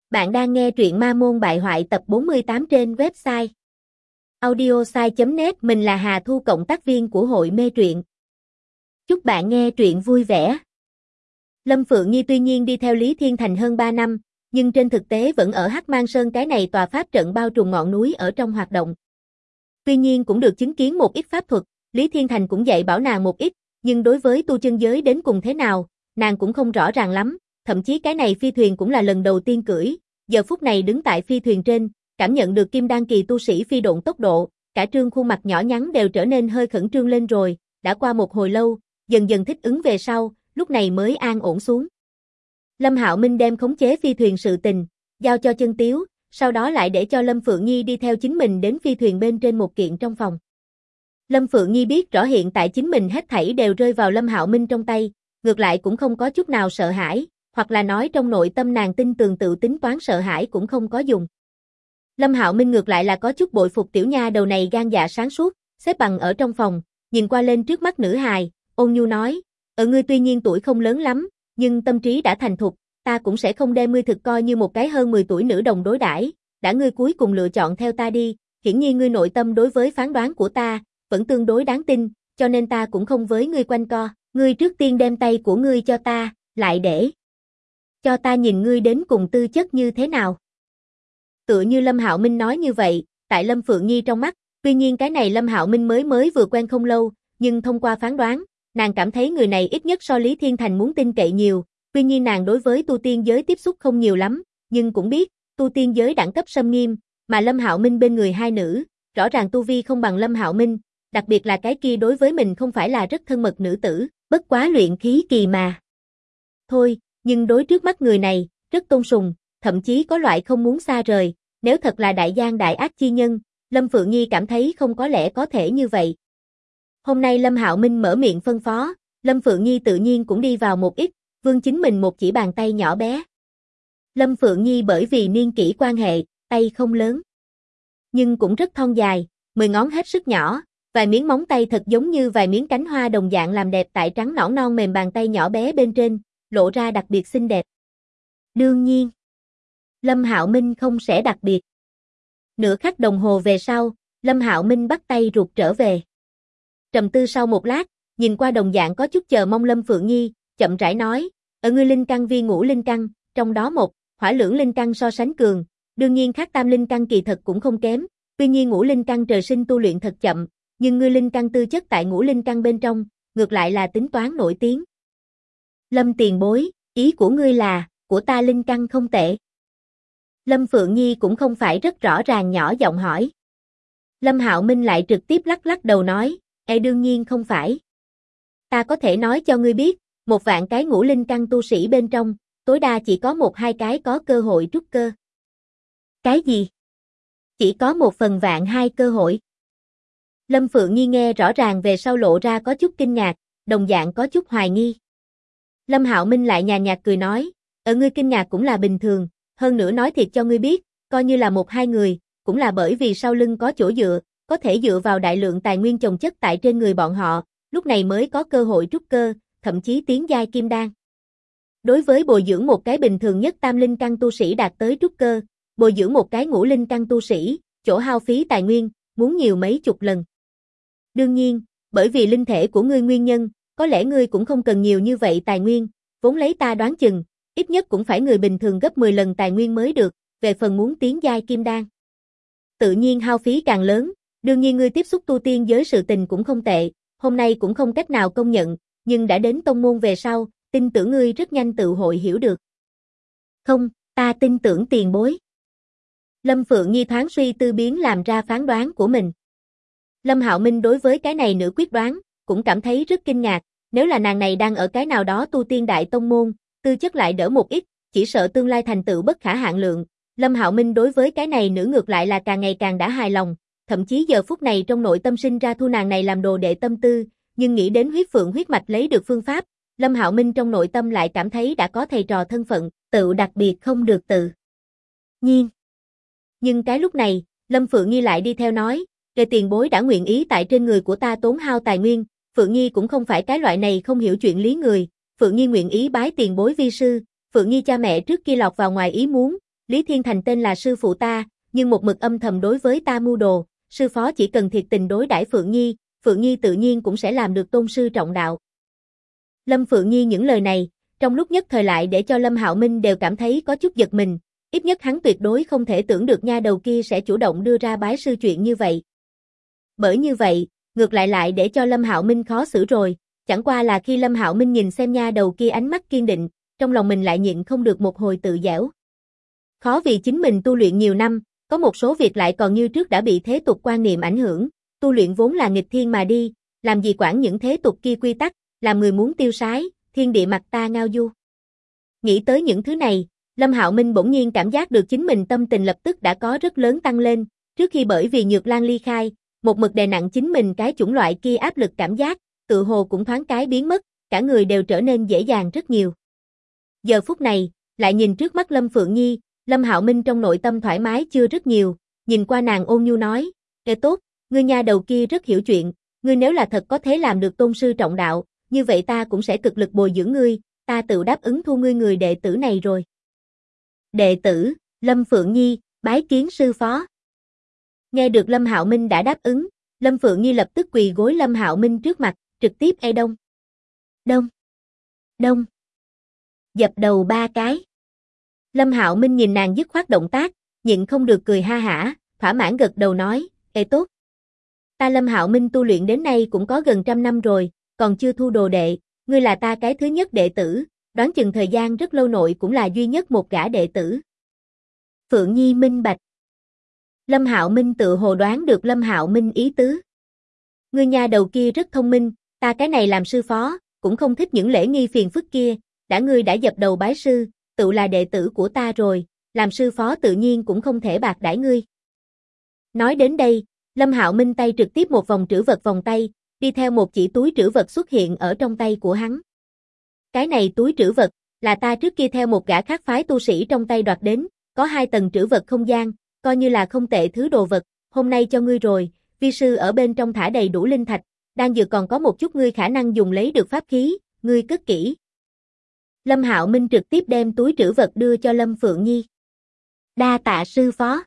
Bạn đang nghe truyện Ma Môn Bại Hoại tập 48 trên website audiosai.net. Mình là Hà Thu, cộng tác viên của hội mê truyện. Chúc bạn nghe truyện vui vẻ. Lâm Phượng Nhi tuy nhiên đi theo Lý Thiên Thành hơn 3 năm, nhưng trên thực tế vẫn ở Hắc Mang Sơn, cái này tòa pháp trận bao trùm ngọn núi ở trong hoạt động. Tuy nhiên cũng được chứng kiến một ít pháp thuật, Lý Thiên Thành cũng dạy bảo nàng một ít, nhưng đối với tu chân giới đến cùng thế nào, nàng cũng không rõ ràng lắm. Thậm chí cái này phi thuyền cũng là lần đầu tiên cưỡi, giờ phút này đứng tại phi thuyền trên, cảm nhận được kim đan kỳ tu sĩ phi độn tốc độ, cả trương khuôn mặt nhỏ nhắn đều trở nên hơi khẩn trương lên rồi, đã qua một hồi lâu, dần dần thích ứng về sau, lúc này mới an ổn xuống. Lâm Hạo Minh đem khống chế phi thuyền sự tình, giao cho Chân Tiếu, sau đó lại để cho Lâm Phượng Nhi đi theo chính mình đến phi thuyền bên trên một kiện trong phòng. Lâm Phượng Nhi biết rõ hiện tại chính mình hết thảy đều rơi vào Lâm Hạo Minh trong tay, ngược lại cũng không có chút nào sợ hãi. Hoặc là nói trong nội tâm nàng tin tường tự tính toán sợ hãi cũng không có dùng. Lâm Hạo Minh ngược lại là có chút bội phục tiểu nha đầu này gan dạ sáng suốt, xếp bằng ở trong phòng, nhìn qua lên trước mắt nữ hài, ôn nhu nói, ngươi tuy nhiên tuổi không lớn lắm, nhưng tâm trí đã thành thục, ta cũng sẽ không đem ngươi thực coi như một cái hơn 10 tuổi nữ đồng đối đãi, đã ngươi cuối cùng lựa chọn theo ta đi, hiển nhiên ngươi nội tâm đối với phán đoán của ta vẫn tương đối đáng tin, cho nên ta cũng không với ngươi quanh co, ngươi trước tiên đem tay của ngươi cho ta, lại để cho ta nhìn ngươi đến cùng tư chất như thế nào. Tựa như Lâm Hạo Minh nói như vậy, tại Lâm Phượng Nhi trong mắt, tuy nhiên cái này Lâm Hạo Minh mới vừa quen không lâu, nhưng thông qua phán đoán, nàng cảm thấy người này ít nhất so Lý Thiên Thành muốn tin cậy nhiều, tuy nhiên nàng đối với tu tiên giới tiếp xúc không nhiều lắm, nhưng cũng biết, tu tiên giới đẳng cấp xâm nghiêm, mà Lâm Hạo Minh bên người hai nữ, rõ ràng tu vi không bằng Lâm Hạo Minh, đặc biệt là cái kia đối với mình không phải là rất thân mật nữ tử, bất quá luyện khí kỳ mà. Thôi, nhưng đối trước mắt người này, rất tôn sùng, thậm chí có loại không muốn xa rời, nếu thật là đại gian đại ác chi nhân, Lâm Phượng Nhi cảm thấy không có lẽ có thể như vậy. Hôm nay Lâm Hạo Minh mở miệng phân phó, Lâm Phượng Nhi tự nhiên cũng đi vào một ít, vươn chính mình một chỉ bàn tay nhỏ bé. Lâm Phượng Nhi bởi vì niên kỷ quan hệ, tay không lớn, nhưng cũng rất thon dài, 10 ngón hết sức nhỏ, vài miếng móng tay thật giống như vài miếng cánh hoa đồng dạng làm đẹp tại trắng nõn non mềm bàn tay nhỏ bé bên trên, lộ ra đặc biệt xinh đẹp. Đương nhiên, Lâm Hạo Minh không sẽ đặc biệt. Nửa khắc đồng hồ về sau, Lâm Hạo Minh bắt tay rụt trở về. Trầm tư sau một lát, nhìn qua đồng dạng có chút chờ mong Lâm Phượng Nhi, chậm rãi nói, ở ngươi linh căn vi ngũ linh căn, trong đó một, hỏa lưỡng linh căn so sánh cường, đương nhiên khác tam linh căn kỳ thật cũng không kém, tuy nhiên ngũ linh căn trời sinh tu luyện thật chậm, nhưng ngươi linh căn tư chất tại ngũ linh căn bên trong, ngược lại là tính toán nổi tiếng. Lâm tiền bối, ý của ngươi là, của ta linh căn không tệ. Lâm Phượng Nhi cũng không phải rất rõ ràng nhỏ giọng hỏi. Lâm Hạo Minh lại trực tiếp lắc lắc đầu nói, đương nhiên không phải. Ta có thể nói cho ngươi biết, 1.000 cái ngũ linh căn tu sĩ bên trong, tối đa chỉ có 1-2 cái có cơ hội trúc cơ. Cái gì? Chỉ có 1/1.000.000 cơ hội. Lâm Phượng Nhi nghe rõ ràng về sau lộ ra có chút kinh ngạc, đồng dạng có chút hoài nghi. Lâm Hạo Minh lại nhàn nhạt cười nói, ngươi kinh ngạc cũng là bình thường, hơn nữa nói thiệt cho ngươi biết, coi như là 1-2 người, cũng là bởi vì sau lưng có chỗ dựa, có thể dựa vào đại lượng tài nguyên chồng chất tại trên người bọn họ, lúc này mới có cơ hội trúc cơ, thậm chí tiến giai kim đan. Đối với bồi dưỡng một cái bình thường nhất tam linh căn tu sĩ đạt tới trúc cơ, bồi dưỡng một cái ngũ linh căn tu sĩ, chỗ hao phí tài nguyên, muốn nhiều mấy chục lần. Đương nhiên, bởi vì linh thể của ngươi nguyên nhân, có lẽ ngươi cũng không cần nhiều như vậy tài nguyên, vốn lấy ta đoán chừng, ít nhất cũng phải người bình thường gấp 10 lần tài nguyên mới được, về phần muốn tiến giai kim đan. Tự nhiên hao phí càng lớn, đương nhiên ngươi tiếp xúc tu tiên giới sự tình cũng không tệ, hôm nay cũng không cách nào công nhận, nhưng đã đến tông môn về sau, tin tưởng ngươi rất nhanh tự hội hiểu được. Không, ta tin tưởng tiền bối. Lâm Phượng Nhi thoáng suy tư biến làm ra phán đoán của mình. Lâm Hạo Minh đối với cái này nữ quyết đoán, cũng cảm thấy rất kinh ngạc, nếu là nàng này đang ở cái nào đó tu tiên đại tông môn, tư chất lại đỡ một ít, chỉ sợ tương lai thành tựu bất khả hạn lượng. Lâm Hạo Minh đối với cái này nữ ngược lại là càng ngày càng đã hài lòng, thậm chí giờ phút này trong nội tâm sinh ra thu nàng này làm đồ đệ tâm tư, nhưng nghĩ đến huyết phượng huyết mạch lấy được phương pháp, Lâm Hạo Minh trong nội tâm lại cảm thấy đã có thầy trò thân phận, tự đặc biệt không được tự nhiên. Nhưng cái lúc này, Lâm Phượng Nhi lại đi theo nói, tiền bối đã nguyện ý tại trên người của ta tốn hao tài nguyên, Phượng Nhi cũng không phải cái loại này không hiểu chuyện lý người, Phượng Nhi nguyện ý bái tiền bối vi sư, Phượng Nhi cha mẹ trước kia lọt vào ngoài ý muốn, Lý Thiên Thành tên là sư phụ ta, nhưng một mực âm thầm đối với ta mưu đồ, sư phó chỉ cần thiệt tình đối đãi Phượng Nhi tự nhiên cũng sẽ làm được tôn sư trọng đạo. Lâm Phượng Nhi những lời này, trong lúc nhất thời lại để cho Lâm Hạo Minh đều cảm thấy có chút giật mình, ít nhất hắn tuyệt đối không thể tưởng được nha đầu kia sẽ chủ động đưa ra bái sư chuyện như vậy. Bởi như vậy, ngược lại để cho Lâm Hạo Minh khó xử rồi, chẳng qua là khi Lâm Hạo Minh nhìn xem nha đầu kia ánh mắt kiên định, trong lòng mình lại nhịn không được một hồi tự giễu. Khó vì chính mình tu luyện nhiều năm, có một số việc lại còn như trước đã bị thế tục quan niệm ảnh hưởng, tu luyện vốn là nghịch thiên mà đi, làm gì quản những thế tục kia quy tắc, làm người muốn tiêu sái, thiên địa mặt ta ngao du. Nghĩ tới những thứ này, Lâm Hạo Minh bỗng nhiên cảm giác được chính mình tâm tình lập tức đã có rất lớn tăng lên, trước khi bởi vì Nhược Lan ly khai, một mực đè nặng chính mình cái chủng loại kia áp lực cảm giác, tự hồ cũng thoáng cái biến mất, cả người đều trở nên dễ dàng rất nhiều. Giờ phút này, lại nhìn trước mắt Lâm Phượng Nhi, Lâm Hạo Minh trong nội tâm thoải mái chưa rất nhiều, nhìn qua nàng ôn nhu nói, "Ê tốt, ngươi nha đầu kia rất hiểu chuyện, ngươi nếu là thật có thể làm được tôn sư trọng đạo, như vậy ta cũng sẽ cực lực bồi dưỡng ngươi, ta tự đáp ứng thu ngươi người đệ tử này rồi." Đệ tử, Lâm Phượng Nhi, bái kiến sư phó. Nghe được Lâm Hạo Minh đã đáp ứng, Lâm Phượng Nhi lập tức quỳ gối Lâm Hạo Minh trước mặt, trực tiếp đông, đông, đông, dập đầu 3 cái. Lâm Hạo Minh nhìn nàng dứt khoát động tác, nhịn không được cười ha hả, thỏa mãn gật đầu nói, "Ê tốt. Ta Lâm Hạo Minh tu luyện đến nay cũng có gần 100 năm rồi, còn chưa thu đồ đệ, ngươi là ta cái thứ nhất đệ tử, đoán chừng thời gian rất lâu nội cũng là duy nhất một gã đệ tử." Phượng Nhi minh bạch. Lâm Hạo Minh tự hồ đoán được Lâm Hạo Minh ý tứ. Ngươi nha đầu kia rất thông minh, ta cái này làm sư phó, cũng không thích những lễ nghi phiền phức kia, ngươi đã dập đầu bái sư, tự là đệ tử của ta rồi, làm sư phó tự nhiên cũng không thể bạc đãi ngươi. Nói đến đây, Lâm Hạo Minh tay trực tiếp một vòng trữ vật vòng tay, đi theo một chỉ túi trữ vật xuất hiện ở trong tay của hắn. Cái này túi trữ vật, là ta trước kia theo một gã khác phái tu sĩ trong tay đoạt đến, có 2 tầng trữ vật không gian, coi như là không tệ thứ đồ vật, hôm nay cho ngươi rồi, vi sư ở bên trong thả đầy đủ linh thạch, đang dược còn có một chút ngươi khả năng dùng lấy được pháp khí, ngươi cất kỹ. Lâm Hạo Minh trực tiếp đem túi trữ vật đưa cho Lâm Phượng Nhi. Đa tạ sư phó.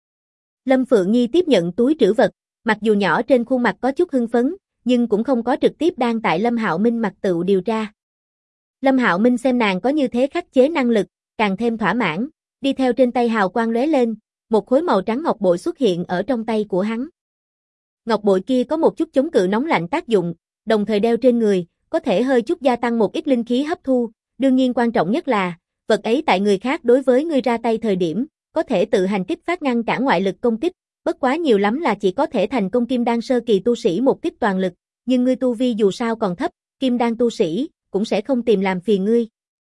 Lâm Phượng Nhi tiếp nhận túi trữ vật, mặc dù nhỏ trên khuôn mặt có chút hưng phấn, nhưng cũng không có trực tiếp đang tại Lâm Hạo Minh mặt tự điều tra. Lâm Hạo Minh xem nàng có như thế khắc chế năng lực, càng thêm thỏa mãn, đi theo trên tay hào quang lóe lên, một khối màu trắng ngọc bội xuất hiện ở trong tay của hắn. Ngọc bội kia có một chút chống cự nóng lạnh tác dụng, đồng thời đeo trên người, có thể hơi chút gia tăng một ít linh khí hấp thu, đương nhiên quan trọng nhất là, vật ấy tại người khác đối với ngươi ra tay thời điểm, có thể tự hành kích phát ngăn cản ngoại lực công kích, bất quá nhiều lắm là chỉ có thể thành công kim đan sơ kỳ tu sĩ một kích toàn lực, nhưng ngươi tu vi dù sao còn thấp, kim đan tu sĩ cũng sẽ không tìm làm phiền ngươi.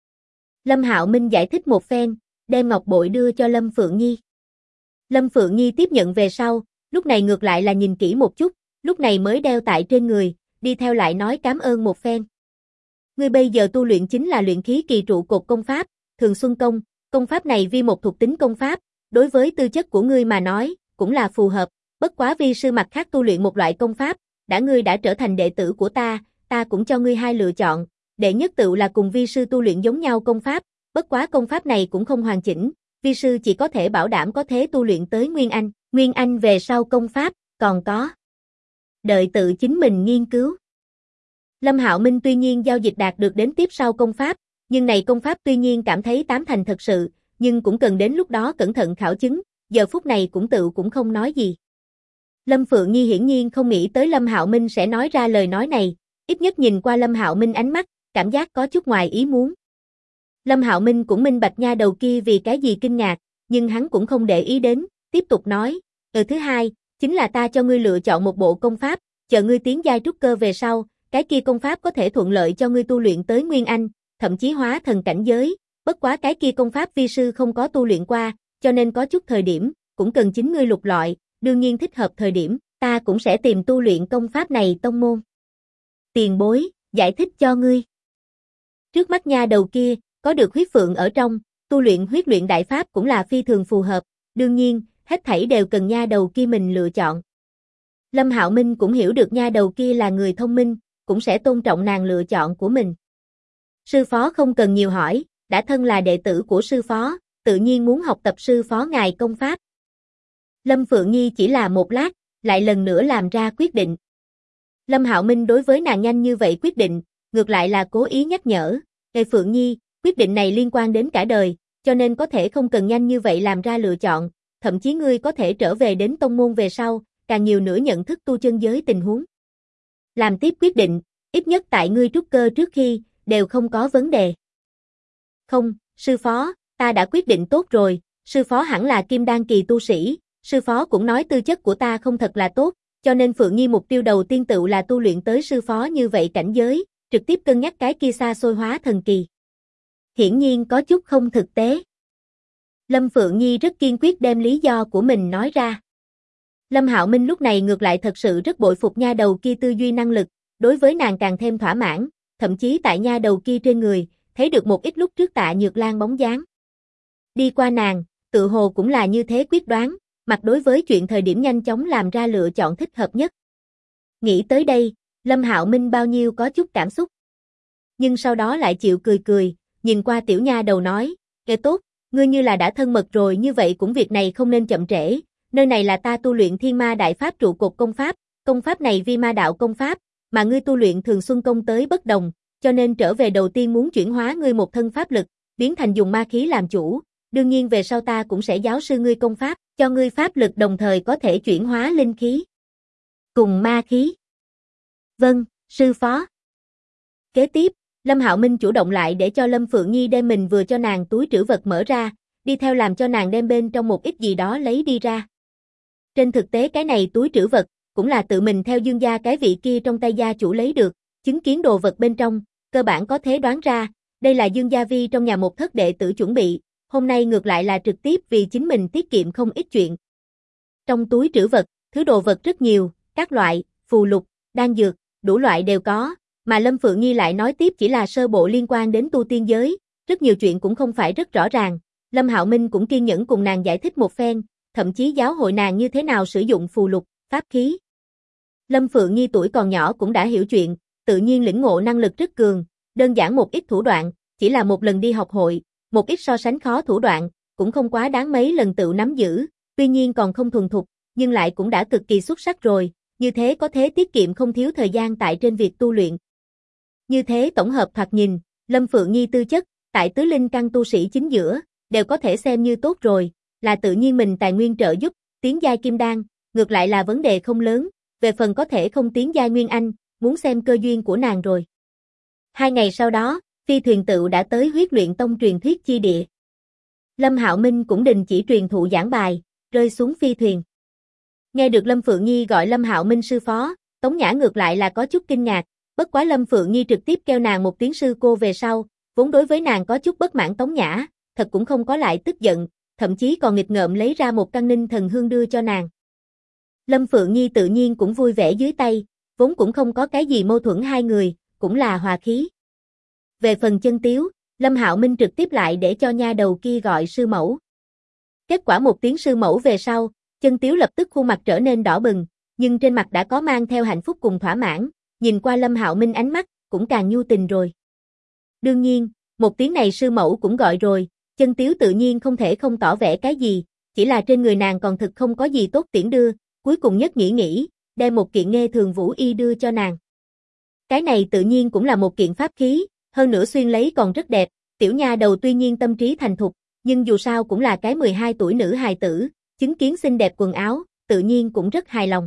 Lâm Hạo Minh giải thích một phen, đem ngọc bội đưa cho Lâm Phượng Nhi. Lâm Phượng Nhi tiếp nhận về sau, lúc này ngược lại là nhìn kỹ một chút, lúc này mới đeo tại trên người, đi theo lại nói cảm ơn một phen. Ngươi bây giờ tu luyện chính là luyện khí kỳ trụ cột công pháp, Thường Xuân Công, công pháp này vi một thuộc tính công pháp, đối với tư chất của ngươi mà nói, cũng là phù hợp, bất quá vi sư mặt khác tu luyện một loại công pháp, ngươi đã trở thành đệ tử của ta cũng cho ngươi 2 lựa chọn, đệ nhất tự là cùng vi sư tu luyện giống nhau công pháp, bất quá công pháp này cũng không hoàn chỉnh, vi sư chỉ có thể bảo đảm có thể tu luyện tới Nguyên Anh về sau công pháp, còn có đợi tự chính mình nghiên cứu. Lâm Hạo Minh tuy nhiên giao dịch đạt được đến tiếp sau công pháp, nhưng này công pháp tuy nhiên cảm thấy 8 thành thật sự, nhưng cũng cần đến lúc đó cẩn thận khảo chứng, giờ phút này cũng không nói gì. Lâm Phượng Nhi hiển nhiên không nghĩ tới Lâm Hạo Minh sẽ nói ra lời nói này, ít nhất nhìn qua Lâm Hạo Minh ánh mắt, cảm giác có chút ngoài ý muốn. Lâm Hạo Minh cũng minh bạch nha đầu kia vì cái gì kinh ngạc, nhưng hắn cũng không để ý đến, tiếp tục nói, thứ hai, chính là ta cho ngươi lựa chọn một bộ công pháp, chờ ngươi tiến giai trúc cơ về sau, cái kia công pháp có thể thuận lợi cho ngươi tu luyện tới Nguyên Anh, thậm chí hóa thần cảnh giới, bất quá cái kia công pháp vi sư không có tu luyện qua, cho nên có chút thời điểm, cũng cần chính ngươi lục lọi, đương nhiên thích hợp thời điểm, ta cũng sẽ tìm tu luyện công pháp này tông môn. Tiền bối, giải thích cho ngươi. Trước mắt nha đầu kia, có được huyết phượng ở trong, tu luyện huyết luyện đại pháp cũng là phi thường phù hợp, đương nhiên, hết thảy đều cần nha đầu kia mình lựa chọn. Lâm Hạo Minh cũng hiểu được nha đầu kia là người thông minh, cũng sẽ tôn trọng nàng lựa chọn của mình. Sư phó không cần nhiều hỏi, đã thân là đệ tử của sư phó, tự nhiên muốn học tập sư phó ngài công pháp. Lâm Phượng Nhi chỉ là một lát, lại lần nữa làm ra quyết định. Lâm Hạo Minh đối với nàng nhanh như vậy quyết định, ngược lại là cố ý nhắc nhở, "Ê Phượng Nhi, quyết định này liên quan đến cả đời, cho nên có thể không cần nhanh như vậy làm ra lựa chọn, thậm chí ngươi có thể trở về đến tông môn về sau, càng nhiều nữa nhận thức tu chân giới tình huống. Làm tiếp quyết định, ít nhất tại ngươi trúc cơ trước khi, đều không có vấn đề." "Không, sư phó, ta đã quyết định tốt rồi, sư phó hẳn là kim đan kỳ tu sĩ, sư phó cũng nói tư chất của ta không thật là tốt, cho nên Phượng Nhi mục tiêu đầu tiên tựu là tu luyện tới sư phó như vậy cảnh giới, trực tiếp cân nhắc cái kia xa xôi hóa thần kỳ." Hiển nhiên có chút không thực tế. Lâm Phượng Nhi rất kiên quyết đem lý do của mình nói ra. Lâm Hạo Minh lúc này ngược lại thật sự rất bội phục nha đầu kia tư duy năng lực, đối với nàng càng thêm thỏa mãn, thậm chí tại nha đầu kia trên người, thấy được một ít lúc trước Tạ Nhược Lan bóng dáng. Đi qua nàng, tự hồ cũng là như thế quyết đoán, mặt đối với chuyện thời điểm nhanh chóng làm ra lựa chọn thích hợp nhất. Nghĩ tới đây, Lâm Hạo Minh bao nhiêu có chút cảm xúc. Nhưng sau đó lại chịu cười cười, nhìn qua tiểu nha đầu nói, "Kệ tốt, ngươi như là đã thân mật rồi như vậy cũng việc này không nên chậm trễ, nơi này là ta tu luyện Thiên Ma Đại Pháp trụ cột công pháp này vi ma đạo công pháp, mà ngươi tu luyện Thường Xuân công tới bất đồng, cho nên trở về đầu tiên muốn chuyển hóa ngươi một thân pháp lực, biến thành dùng ma khí làm chủ, đương nhiên về sau ta cũng sẽ giáo sư ngươi công pháp, cho ngươi pháp lực đồng thời có thể chuyển hóa linh khí cùng ma khí." "Vâng, sư phó." Kế tiếp, Lâm Hạo Minh chủ động lại để cho Lâm Phượng Nhi đem mình vừa cho nàng túi trữ vật mở ra, đi theo làm cho nàng đem bên trong một ít gì đó lấy đi ra. Trên thực tế cái này túi trữ vật, cũng là tự mình theo Dương gia cái vị kia trong tay gia chủ lấy được, chứng kiến đồ vật bên trong, cơ bản có thể đoán ra, đây là Dương gia vi trong nhà một thất đệ tử chuẩn bị, hôm nay ngược lại là trực tiếp vì chính mình tiết kiệm không ít chuyện. Trong túi trữ vật, thứ đồ vật rất nhiều, các loại, phù lục, đan dược, đủ loại đều có, mà Lâm Phượng Nhi lại nói tiếp chỉ là sơ bộ liên quan đến tu tiên giới, rất nhiều chuyện cũng không phải rất rõ ràng. Lâm Hạo Minh cũng kiên nhẫn cùng nàng giải thích một phen, thậm chí giáo hội nàng như thế nào sử dụng phù lục, pháp khí. Lâm Phượng Nhi tuổi còn nhỏ cũng đã hiểu chuyện, tự nhiên lĩnh ngộ năng lực rất cường, đơn giản một ít thủ đoạn, chỉ là một lần đi học hội, một ít so sánh khó thủ đoạn, cũng không quá đáng mấy lần tự nắm giữ, tuy nhiên còn không thuần thục, nhưng lại cũng đã cực kỳ xuất sắc rồi, như thế có thể tiết kiệm không thiếu thời gian tại trên việc tu luyện. Như thế tổng hợp thoạt nhìn, Lâm Phượng Nhi tư chất, tại tứ linh căn tu sĩ chính giữa, đều có thể xem như tốt rồi, là tự nhiên mình tài nguyên trợ giúp, tiến giai kim đan, ngược lại là vấn đề không lớn, về phần có thể không tiến giai nguyên anh, muốn xem cơ duyên của nàng rồi. 2 ngày sau đó, phi thuyền tựu đã tới Huyết Luyện Tông truyền thuyết chi địa. Lâm Hạo Minh cũng đình chỉ truyền thụ giảng bài, rơi xuống phi thuyền. Nghe được Lâm Phượng Nhi gọi Lâm Hạo Minh sư phó, Tống Nhã ngược lại là có chút kinh ngạc, bất quá Lâm Phượng Nhi trực tiếp kêu nàng một tiếng sư cô về sau, vốn đối với nàng có chút bất mãn Tống Nhã, thật cũng không có lại tức giận, thậm chí còn nghịch ngợm lấy ra một căn ninh thần hương đưa cho nàng. Lâm Phượng Nhi tự nhiên cũng vui vẻ dưới tay, vốn cũng không có cái gì mâu thuẫn hai người, cũng là hòa khí. Về phần Chân Tiếu, Lâm Hạo Minh trực tiếp lại để cho nha đầu kia gọi sư mẫu. Kết quả một tiếng sư mẫu về sau, Chân Tiếu lập tức khuôn mặt trở nên đỏ bừng, nhưng trên mặt đã có mang theo hạnh phúc cùng thỏa mãn, nhìn qua Lâm Hạo Minh ánh mắt, cũng càng nhu tình rồi. Đương nhiên, một tiếng này sư mẫu cũng gọi rồi, Chân Tiếu tự nhiên không thể không tỏ vẻ cái gì, chỉ là trên người nàng còn thực không có gì tốt tiễn đưa, cuối cùng nhất nghĩ, đem một kiện Nghê Thường Vũ Y đưa cho nàng. Cái này tự nhiên cũng là một kiện pháp khí, hơn nữa xuyên lấy còn rất đẹp, tiểu nha đầu tuy nhiên tâm trí thành thục, nhưng dù sao cũng là cái 12 tuổi nữ hài tử, chứng kiến xinh đẹp quần áo, tự nhiên cũng rất hài lòng.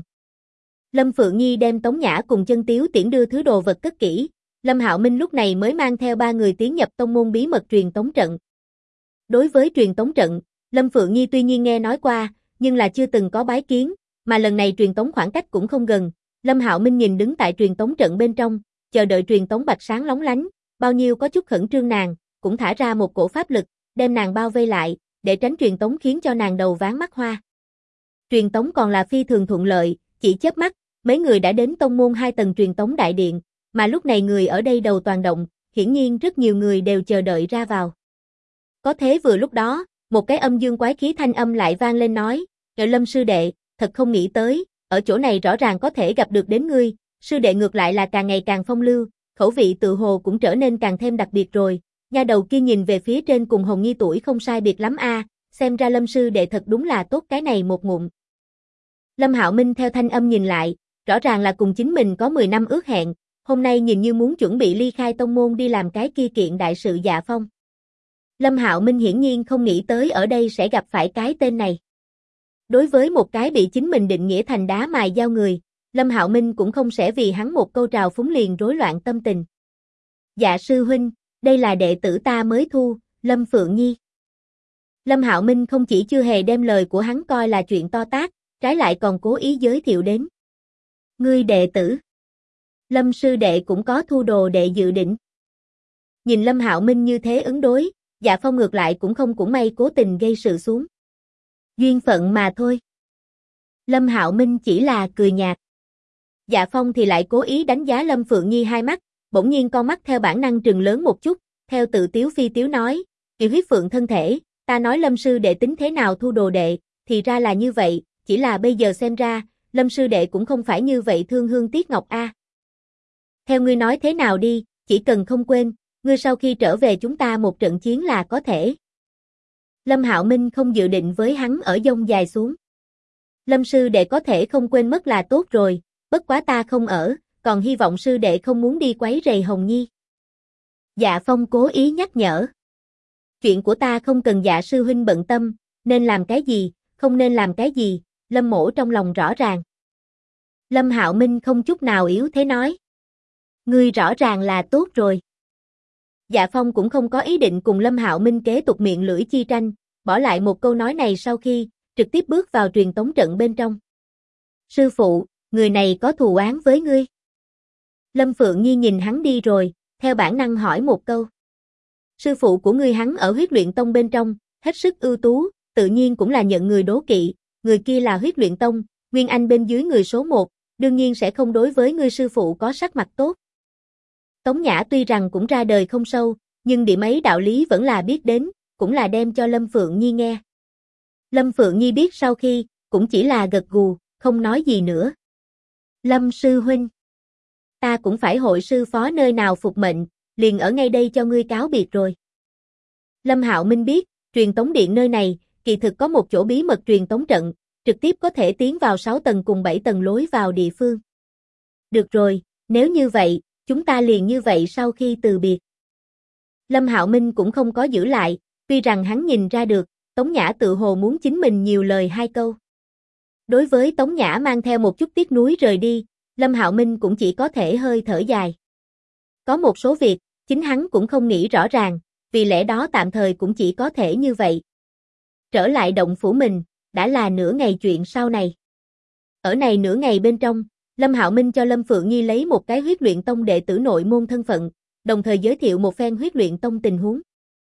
Lâm Phượng Nhi đem Tống Nhã cùng Chân Tiếu tiễn đưa thứ đồ vật cất kỹ, Lâm Hạo Minh lúc này mới mang theo 3 người tiến nhập tông môn bí mật truyền tống trận. Đối với truyền tống trận, Lâm Phượng Nhi tuy nhiên nghe nói qua, nhưng là chưa từng có bái kiến, mà lần này truyền tống khoảng cách cũng không gần. Lâm Hạo Minh nhìn đứng tại truyền tống trận bên trong, chờ đợi truyền tống bạch sáng lóng lánh, bao nhiêu có chút khẩn trương nàng, cũng thả ra một cổ pháp lực, đem nàng bao vây lại, để tránh truyền tống khiến cho nàng đầu váng mắt hoa. Truyền tống còn là phi thường thuận lợi, chỉ chớp mắt, mấy người đã đến tông môn 2 tầng truyền tống đại điện, mà lúc này người ở đây đầu toàn động, hiển nhiên rất nhiều người đều chờ đợi ra vào. Có thế vừa lúc đó, một cái âm dương quái khí thanh âm lại vang lên nói, Lâm sư đệ, thật không nghĩ tới, ở chỗ này rõ ràng có thể gặp được đến ngươi, sư đệ ngược lại là càng ngày càng phong lưu, khẩu vị tự hồ cũng trở nên càng thêm đặc biệt rồi, Nha đầu kia nhìn về phía trên cùng Hồng Nhi tuổi không sai biệt lắm a, xem ra Lâm sư đệ thật đúng là tốt cái này một ngụm. Lâm Hạo Minh theo thanh âm nhìn lại, rõ ràng là cùng chính mình có 10 năm ước hẹn, hôm nay nhìn như muốn chuẩn bị ly khai tông môn đi làm cái kia kiện đại sự Dạ Phong. Lâm Hạo Minh hiển nhiên không nghĩ tới ở đây sẽ gặp phải cái tên này. Đối với một cái bị chính mình định nghĩa thành đá mài dao người, Lâm Hạo Minh cũng không sẽ vì hắn một câu trào phúng liền rối loạn tâm tình. Dạ sư huynh, đây là đệ tử ta mới thu, Lâm Phượng Nhi. Lâm Hạo Minh không chỉ chưa hề đem lời của hắn coi là chuyện to tát, trái lại còn cố ý giới thiệu đến. Ngươi đệ tử. Lâm sư đệ cũng có thu đồ đệ dự định. Nhìn Lâm Hạo Minh như thế ứng đối, Dạ Phong ngược lại cũng không cũng may cố tình gây sự xuống. Duyên phận mà thôi. Lâm Hạo Minh chỉ là cười nhạt. Dạ Phong thì lại cố ý đánh giá Lâm Phượng Nhi hai mắt, bỗng nhiên con mắt theo bản năng trừng lớn một chút, theo tự tiếu phi tiếu nói, "Kỳ huyết phượng thân thể, ta nói Lâm sư đệ tính thế nào thu đồ đệ, thì ra là như vậy, chỉ là bây giờ xem ra, Lâm sư đệ cũng không phải như vậy thương hương tiếc ngọc a. Theo ngươi nói thế nào đi, chỉ cần không quên, ngươi sau khi trở về chúng ta một trận chiến là có thể." Lâm Hạo Minh không dự định với hắn ở dông dài xuống. Lâm sư đệ có thể không quên mất là tốt rồi, bất quá ta không ở, còn hy vọng sư đệ không muốn đi quấy rầy Hồng Nhi. Dạ Phong cố ý nhắc nhở. Chuyện của ta không cần Dạ sư huynh bận tâm, nên làm cái gì, không nên làm cái gì, Lâm mỗ trong lòng rõ ràng. Lâm Hạo Minh không chút nào yếu thế nói. Ngươi rõ ràng là tốt rồi. Dạ Phong cũng không có ý định cùng Lâm Hạo Minh kế tục miệng lưỡi chi tranh, bỏ lại một câu nói này sau khi, trực tiếp bước vào truyền tống trận bên trong. Sư phụ, người này có thù oán với ngươi. Lâm Phượng Nhi nhìn hắn đi rồi, theo bản năng hỏi một câu. Sư phụ của ngươi hắn ở huyết luyện tông bên trong, hết sức ưu tú, tự nhiên cũng là nhận người đố kỵ, người kia là huyết luyện tông, Nguyên Anh bên dưới người số 1, đương nhiên sẽ không đối với ngươi sư phụ có sắc mặt tốt. Tống Nhã tuy rằng cũng ra đời không sâu, nhưng điểm ấy đạo lý vẫn là biết đến, cũng là đem cho Lâm Phượng Nhi nghe. Lâm Phượng Nhi biết sau khi, cũng chỉ là gật gù, không nói gì nữa. Lâm sư huynh, ta cũng phải hội sư phó nơi nào phục mệnh, liền ở ngay đây cho ngươi cáo biệt rồi. Lâm Hạo Minh biết, truyền tống điện nơi này, kỳ thực có một chỗ bí mật truyền tống trận, trực tiếp có thể tiến vào 6 tầng cùng 7 tầng lối vào địa phương. Được rồi, nếu như vậy, chúng ta liền như vậy sau khi từ biệt. Lâm Hạo Minh cũng không có giữ lại, tuy rằng hắn nhìn ra được, Tống Nhã tự hồ muốn chính mình nhiều lời hai câu. Đối với Tống Nhã mang theo một chút tiếc nuối rời đi, Lâm Hạo Minh cũng chỉ có thể hơi thở dài. Có một số việc, chính hắn cũng không nghĩ rõ ràng, vì lẽ đó tạm thời cũng chỉ có thể như vậy. Trở lại động phủ mình, đã là nửa ngày chuyện sau này. Ở này nửa ngày bên trong, Lâm Hạo Minh cho Lâm Phượng Nhi lấy một cái huyết luyện tông đệ tử nội môn thân phận, đồng thời giới thiệu một phen huyết luyện tông tình huống.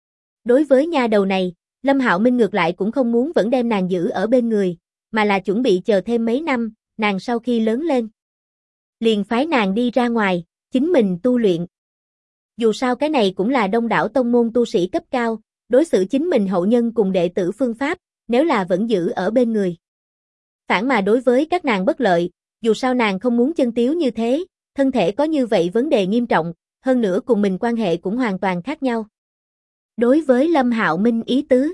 Đối với nha đầu này, Lâm Hạo Minh ngược lại cũng không muốn vẫn đem nàng giữ ở bên người, mà là chuẩn bị chờ thêm mấy năm, nàng sau khi lớn lên. Liền phái nàng đi ra ngoài, chính mình tu luyện. Dù sao cái này cũng là đông đảo tông môn tu sĩ cấp cao, đối xử chính mình hậu nhân cùng đệ tử phương pháp, nếu là vẫn giữ ở bên người. Phản mà đối với các nàng bất lợi, dù sao nàng không muốn chân tiếu như thế, thân thể có như vậy vấn đề nghiêm trọng, hơn nữa cùng mình quan hệ cũng hoàn toàn khác nhau. Đối với Lâm Hạo Minh ý tứ,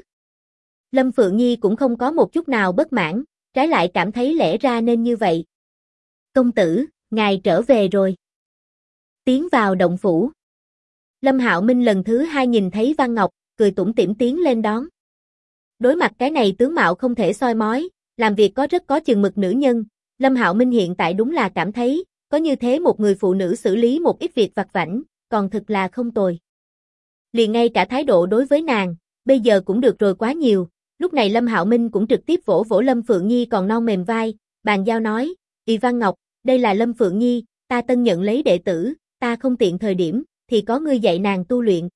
Lâm Phượng Nhi cũng không có một chút nào bất mãn, trái lại cảm thấy lẽ ra nên như vậy. Công tử, ngài trở về rồi. Tiến vào động phủ. Lâm Hạo Minh lần thứ 2 nhìn thấy Văn Ngọc, cười tủm tỉm tiến lên đón. Đối mặt cái này tướng mạo không thể soi mói, làm việc có rất có chừng mực nữ nhân, Lâm Hạo Minh hiện tại đúng là cảm thấy, có như thế một người phụ nữ xử lý một ít việc vặt vãnh, còn thực là không tồi. Liền ngay cả thái độ đối với nàng, bây giờ cũng được rồi quá nhiều, lúc này Lâm Hạo Minh cũng trực tiếp vỗ vỗ Lâm Phượng Nhi còn non mềm vai, bàn giao nói, "Y Văn Ngọc, đây là Lâm Phượng Nhi, ta tân nhận lấy đệ tử, ta không tiện thời điểm, thì có ngươi dạy nàng tu luyện."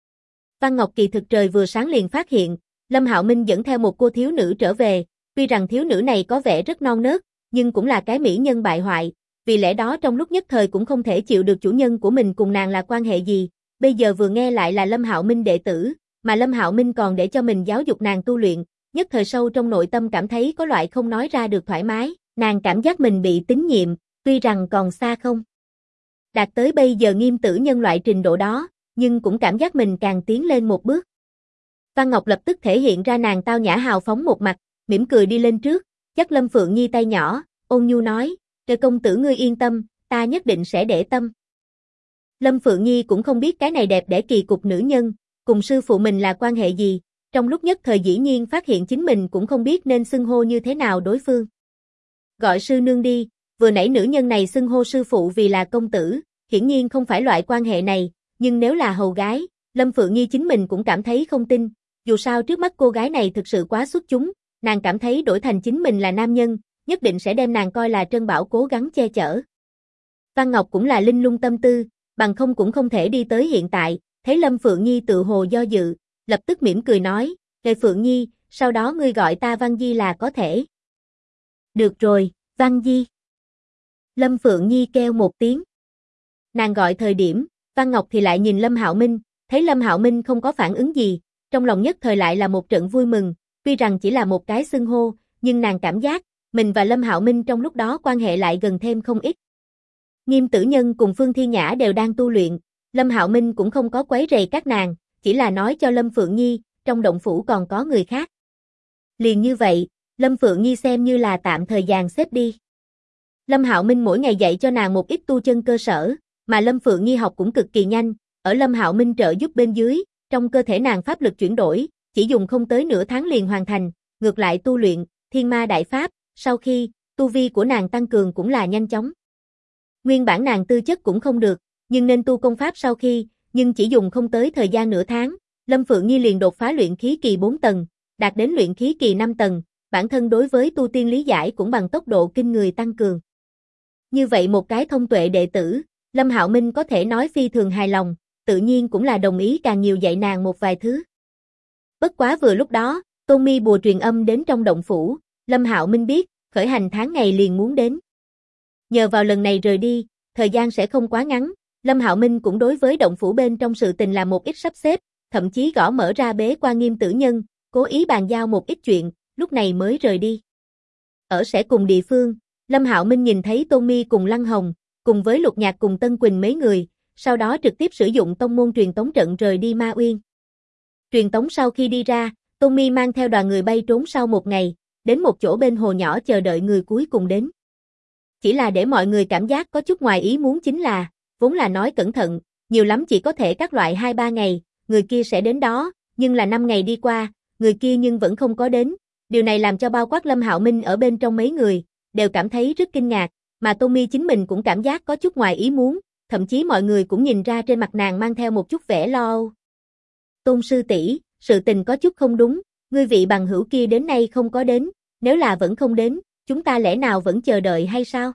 Văn Ngọc kỳ thực trời vừa sáng liền phát hiện, Lâm Hạo Minh dẫn theo một cô thiếu nữ trở về, tuy rằng thiếu nữ này có vẻ rất non nớt, nhưng cũng là cái mỹ nhân bại hoại, vì lẽ đó trong lúc nhất thời cũng không thể chịu được chủ nhân của mình cùng nàng là quan hệ gì, bây giờ vừa nghe lại là Lâm Hạo Minh đệ tử, mà Lâm Hạo Minh còn để cho mình giáo dục nàng tu luyện, nhất thời sâu trong nội tâm cảm thấy có loại không nói ra được thoải mái, nàng cảm giác mình bị tín nhiệm, tuy rằng còn xa không đạt tới bây giờ nghiêm tử nhân loại trình độ đó, nhưng cũng cảm giác mình càng tiến lên một bước. Văn Ngọc lập tức thể hiện ra nàng tao nhã hào phóng một mặt, mỉm cười đi lên trước, dắt Lâm Phượng Nhi tay nhỏ, ôn nhu nói, "Kệ công tử ngươi yên tâm, ta nhất định sẽ để tâm." Lâm Phượng Nhi cũng không biết cái này đẹp đẽ kỳ cục nữ nhân, cùng sư phụ mình là quan hệ gì, trong lúc nhất thời dĩ nhiên phát hiện chính mình cũng không biết nên xưng hô như thế nào đối phương. Gọi sư nương đi, vừa nãy nữ nhân này xưng hô sư phụ vì là công tử, hiển nhiên không phải loại quan hệ này, nhưng nếu là hầu gái, Lâm Phượng Nhi chính mình cũng cảm thấy không tin, dù sao trước mắt cô gái này thực sự quá xuất chúng, nàng cảm thấy đổi thành chính mình là nam nhân, nhất định sẽ đem nàng coi là trân bảo cố gắng che chở. Văn Ngọc cũng là linh lung tâm tư, bằng không cũng không thể đi tới hiện tại, thấy Lâm Phượng Nhi tự hồ do dự, lập tức mỉm cười nói, "Kệ Phượng Nhi, sau đó ngươi gọi ta Văn Di là có thể." "Được rồi, Văn Di." Lâm Phượng Nhi kêu một tiếng. Nàng gọi thời điểm, Văn Ngọc thì lại nhìn Lâm Hạo Minh, thấy Lâm Hạo Minh không có phản ứng gì, trong lòng nhất thời lại là một trận vui mừng, tuy rằng chỉ là một cái xưng hô, nhưng nàng cảm giác, mình và Lâm Hạo Minh trong lúc đó quan hệ lại gần thêm không ít. Nghiêm Tử Nhân cùng Phương Thiên Nhã đều đang tu luyện, Lâm Hạo Minh cũng không có quấy rầy các nàng, chỉ là nói cho Lâm Phượng Nhi, trong động phủ còn có người khác. Liền như vậy, Lâm Phượng Nhi xem như là tạm thời dàn xếp đi. Lâm Hạo Minh mỗi ngày dạy cho nàng một ít tu chân cơ sở, mà Lâm Phượng Nhi học cũng cực kỳ nhanh, ở Lâm Hạo Minh trợ giúp bên dưới, trong cơ thể nàng pháp lực chuyển đổi, chỉ dùng không tới nửa tháng liền hoàn thành, ngược lại tu luyện Thiên Ma Đại Pháp, sau khi tu vi của nàng tăng cường cũng là nhanh chóng. Nguyên bản nàng tư chất cũng không được, nhưng nên tu công pháp sau khi, nhưng chỉ dùng không tới thời gian nửa tháng, Lâm Phượng Nhi liền đột phá luyện khí kỳ 4 tầng, đạt đến luyện khí kỳ 5 tầng, bản thân đối với tu tiên lý giải cũng bằng tốc độ kinh người tăng cường. Như vậy một cái thông tuệ đệ tử, Lâm Hạo Minh có thể nói phi thường hài lòng, tự nhiên cũng là đồng ý càng nhiều dạy nàng một vài thứ. Bất quá vừa lúc đó, Tôn Mi bùa truyền âm đến trong động phủ, Lâm Hạo Minh biết, khởi hành tháng ngày liền muốn đến. Nhờ vào lần này rời đi, thời gian sẽ không quá ngắn, Lâm Hạo Minh cũng đối với động phủ bên trong sự tình làm một ít sắp xếp, thậm chí gõ mở ra bế quan Nghiêm Tử Nhân, cố ý bàn giao một ít chuyện, lúc này mới rời đi. Ở sẽ cùng địa phương, Lâm Hạo Minh nhìn thấy Tôn Mi cùng Lăng Hồng, cùng với Lục Nhạc cùng Tân Quỳnh mấy người, sau đó trực tiếp sử dụng tông môn truyền tống trận rời đi Ma Uyên. Truyền tống sau khi đi ra, Tôn Mi mang theo đoàn người bay trốn sau một ngày, đến một chỗ bên hồ nhỏ chờ đợi người cuối cùng đến. Chỉ là để mọi người cảm giác có chút ngoài ý muốn chính là, vốn là nói cẩn thận, nhiều lắm chỉ có thể các loại 2-3 ngày, người kia sẽ đến đó, nhưng là 5 ngày đi qua, người kia nhưng vẫn không có đến. Điều này làm cho bao quát Lâm Hạo Minh ở bên trong mấy người, đều cảm thấy rất kinh ngạc, mà Tommy chính mình cũng cảm giác có chút ngoài ý muốn, thậm chí mọi người cũng nhìn ra trên mặt nàng mang theo một chút vẻ lo âu. Tôn sư tỷ, sự tình có chút không đúng, ngươi vị bằng hữu kia đến nay không có đến, nếu là vẫn không đến, chúng ta lẽ nào vẫn chờ đợi hay sao?